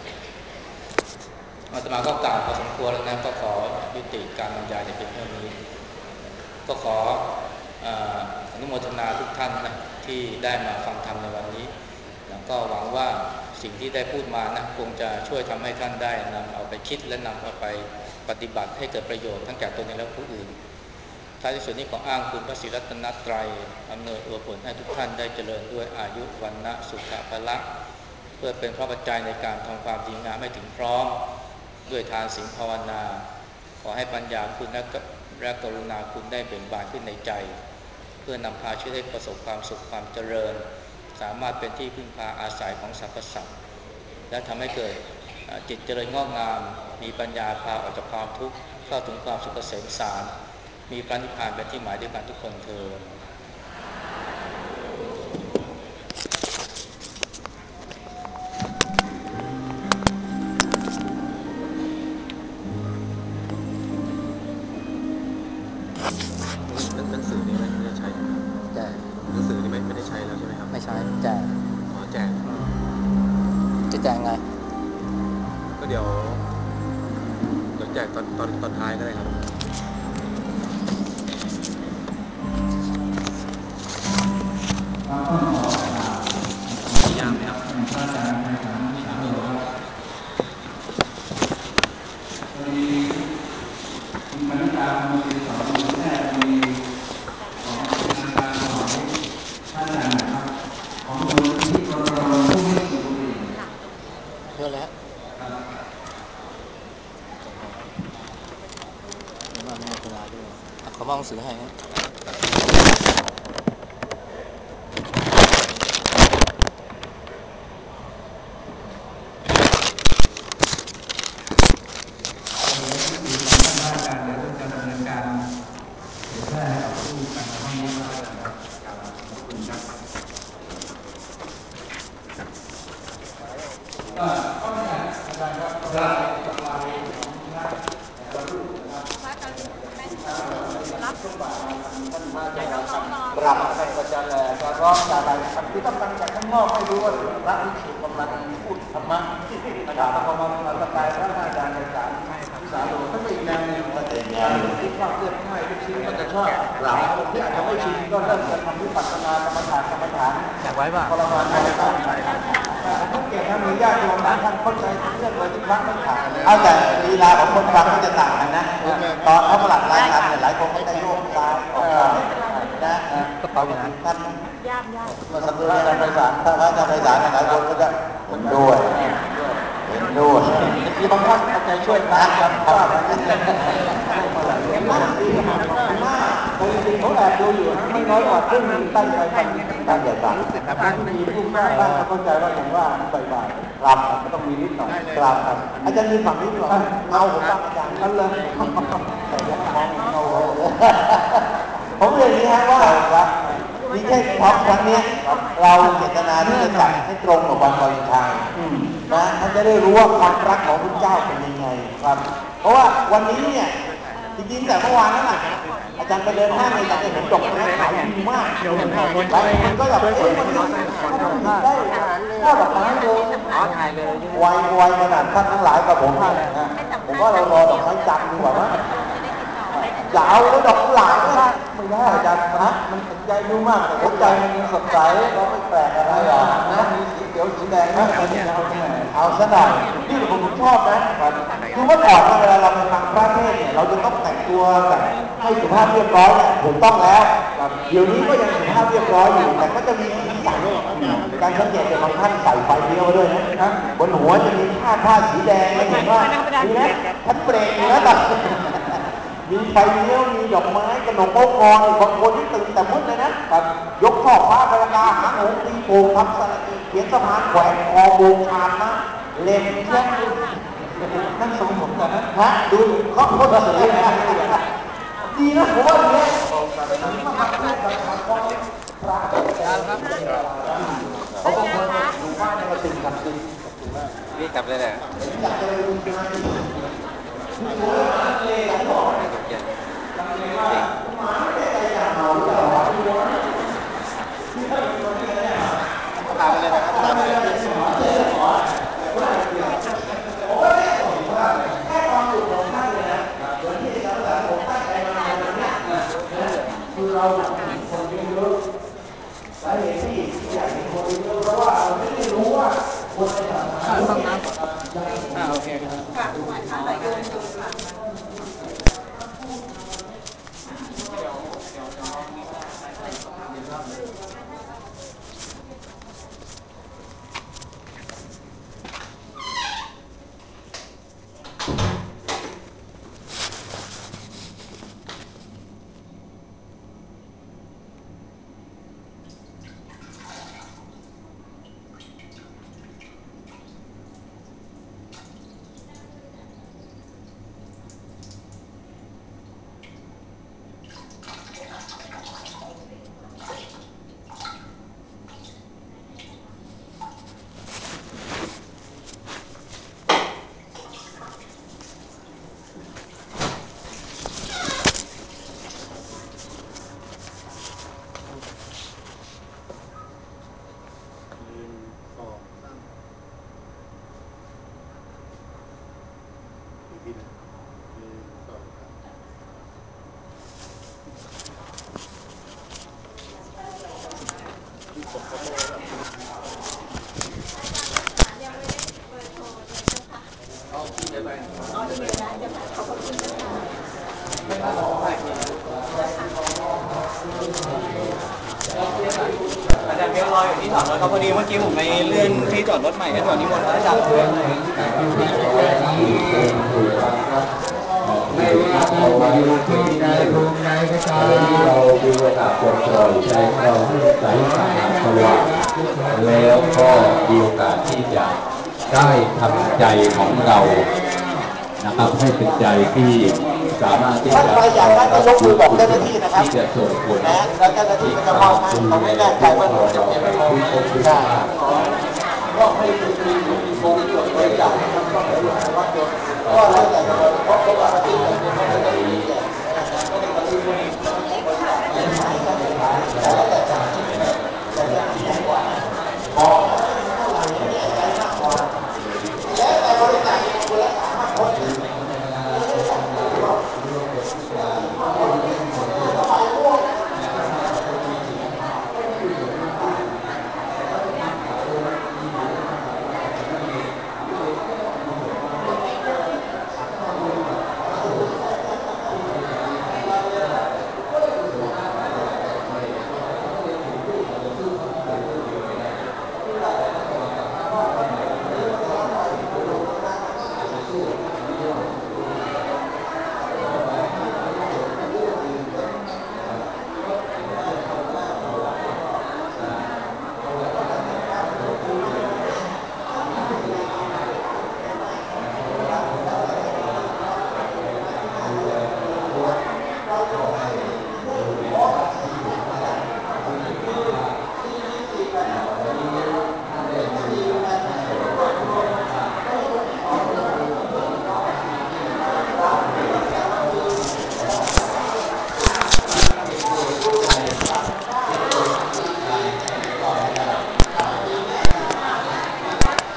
อาตมาก็กล่าวพอสมควรแล้วนะก็ขอยุติการบรรยายในเพียงเท่านี้ก็ขออนุโมทนาทุกท่านนะที่ได้มาฟังธรรมในวันนี้แล้วก็หวังว่าสิ่งที่ได้พูดมานะคงจะช่วยทำให้ท่านได้นำเอาไปคิดและนำเอาไปปฏิบัติให้เกิดประโยชน์ทั้งแก่ตนเองและผู้อื่นท้ายที่สุดนี้ขออ้างคุณพระศรีรัตนตรัยอำนวยอวยผลให้ทุกท่านได้เจริญด้วยอายุวรรณะสุขภละเพื่อเป็นพระปัจจัยในการทำความดีงามให้ถึงพร้อมด้วยทานศีลภาวนาขอให้ปัญญาคุณและกรุณาคุณได้เบ่งบานขึ้นในใจเพื่อนำพาชีวิตให้ประสบความสุขความเจริญสามารถเป็นที่พึ่งพาอาศัยของสรรพสัตว์และทำให้เกิดจิตเจริญงอกงามมีปัญญาพาออกจากความทุกข์เข้าถึงความสุขเกษมสารมีพระนิพพานเป็นที่หมายด้วยกันทุกคนเทอญหนังสือนี้ไม่ได้ใช้แจกหนังสือนี้ไม่ได้ใช้แล้วใช่ไหมครับไม่ใช้แจกแจกจะแจกไงก็เดี๋ยวแจกตอนท้ายก็ได้ครับยากไหมครับพระอาจารย์ในฐานะที่ถามเราครับมีบรรดามีสอนมีแท้มีของการถวายพระอาจารย์นะครับของมูลนิธิรณรงค์ผู้ไม่สูบบุหรี่เยอะแล้วมามีเวลาด้วยเขามองหนังสือให้ครับรำกันก็จะแหล่จะร้องจะอะไรคือต้องฟังจากข้างนอกไม่รู้ว่าพระภิกษุกำลังพูดธรรมะนะครับพอมาสไตล์พระอาจารย์ในศาลสาโลก็เป็นอีกแนวหนึ่งก็เป็นแนวที่ชอบเลือกง่ายลูกชิ้นก็จะชอบหลายคนที่อาจจะไม่ชินก็เริ่มจะทำวิปัสสนากรรมฐานอยากไว้ป่ะพอเรามาใส่ผมก็เก่งนะมีญาติโยมนะท่านเข้าใจทุกเรื่องเลยที่พระไม่ถามเอาแต่ลีลาของคนฟังก็จะต่างกันนะตอนเขาประหลัดรายงานเนี่ยหลายคนก็จะโยกซ้ายออกขวานะกระเป๋าอยู่นะท่านเมื่อสักครู่อาจารย์ไพศาลถ้าอาจารย์ไพศาลหลายคนก็จะเห็นด้วยมีบางท่านเอาใจช่วยนะครับก็จริงๆเขาแอบดูอยู่ไม่น้อยกว่าครึ่งตั้งใจฟังตั้งใจฟังบางทีผู้ว่าบ้างเข้าใจว่าผมว่าบ่ายๆครับก็ต้องมีนิดหน่อยครับอาจารย์มีฝั่งนี้หรอเอาผมบ้างอาจารย์นั่นเลยแต่ยังมองเอาผมเรียนนี้ฮะว่ามีแค่ท็อปครั้งนี้เราเจตนาที่จะจัดให้ตรงกับวันวาเลนไทน์นะท่านจะได้รู้ว่าความรักของพระเจ้าเป็นยังไงครับเพราะว่าวันนี้เนี่ยจริงๆแต่เมื่อวานนั่นแหละอาจารย์ไปเดินห้างเลยอาจารย์จะเห็นดอกไม้ขายดีมากหลายคนก็แบบเอ๊ะวันนี้เขาต้องได้ช่อดอกไม้เลยไวขนาดท่านทั้งหลายกับผมนะผมว่าเรารอดอกไม้จันทร์ดีกว่ามั้ยอย่าเอาแล้วดอกกุหลาบไม่ได้อาจารย์นะมันใจรู้มากแต่หัวใจมันสดใสเราไม่แปลกอะไรหรอกนะมีสีเขียวสีแดงนะเอาซะหน่อยนี่ผมชอบนะคือเมื่อก่อนเวลาเราไปฟังพระเทศน์เนี่ยเราจะต้องแต่งตัวแบบให้สุภาพเรียบร้อยถูกต้องแล้วเดี๋ยวนี้ก็ยังสุภาพเรียบร้อยอยู่แต่ก็จะมีสีสันการสังเกตบางท่านใส่ไฟเลี้ยวด้วยนะบนหัวจะมีผ้าสีแดงไม่เห็นว่ามีนะท่านเบรกนะแบบมีไฟเลี้ยวมีดอกไม้ขนมโป๊กคอนบางคนที่ตื่นแต่มืดเลยนะยกช่อฟ้าพระกาหางหงตีโป่งทำสระอีเขียนสะพานแขวนคอโบงชามนะเล่นเช่นนั่นสมผมแต่นะฮะดูเขาโคตรสวยดีนะผมว่าดีนะเขาบอกว่าอยู่บ้านในกระติ่งกับติ่งนี่กลับเลยแหละอยากจะไปดูงานที่สวยมากเลยผมบอกทำเลยว่าหมาไม่ได้ใจอย่างเราแต่ว่าที่ว่าที่ถ้าเป็นคนที่เนี่ยตามไปเลยนะครับตามไปเลยโอ้ยแค่ความสุขของท่านเลยนะเหมือนที่เราแต่ผมตั้งใจมาในวันนี้คือเราเห็นคนเยอะสาเหตุที่อยากเห็นคนเยอะเพราะว่าเราไม่ได้รู้ว่าคนในศาสนาโอเคที่จอดรถครับพอดีเมื่อกี้ผมไปเลื่อนที่จอดรถใหม่ให้ส่วนนิมนต์พระอาจารย์ด้วยไม่ว่าเราอยู่ที่ใดตรงไหนก็ตามเรามีโอกาสปลดปล่อยใจเราให้ใสสะอาดสว่างแล้วก็มีโอกาสที่จะได้ทำใจของเรานะครับให้เป็นใจที่สามารถที่จะใครอยากได้ก็ยกมือบอกเจ้าหน้าที่นะครับที่จะส่งผลนะแล้วเจ้าหน้าที่ก็จะมอบให้เขาไม่แน่ใจว่าหนูจะเก็บไว้ไหมได้ก็ให้คุณมีคนที่จดไว้จากก็แล้วแต่เพราะ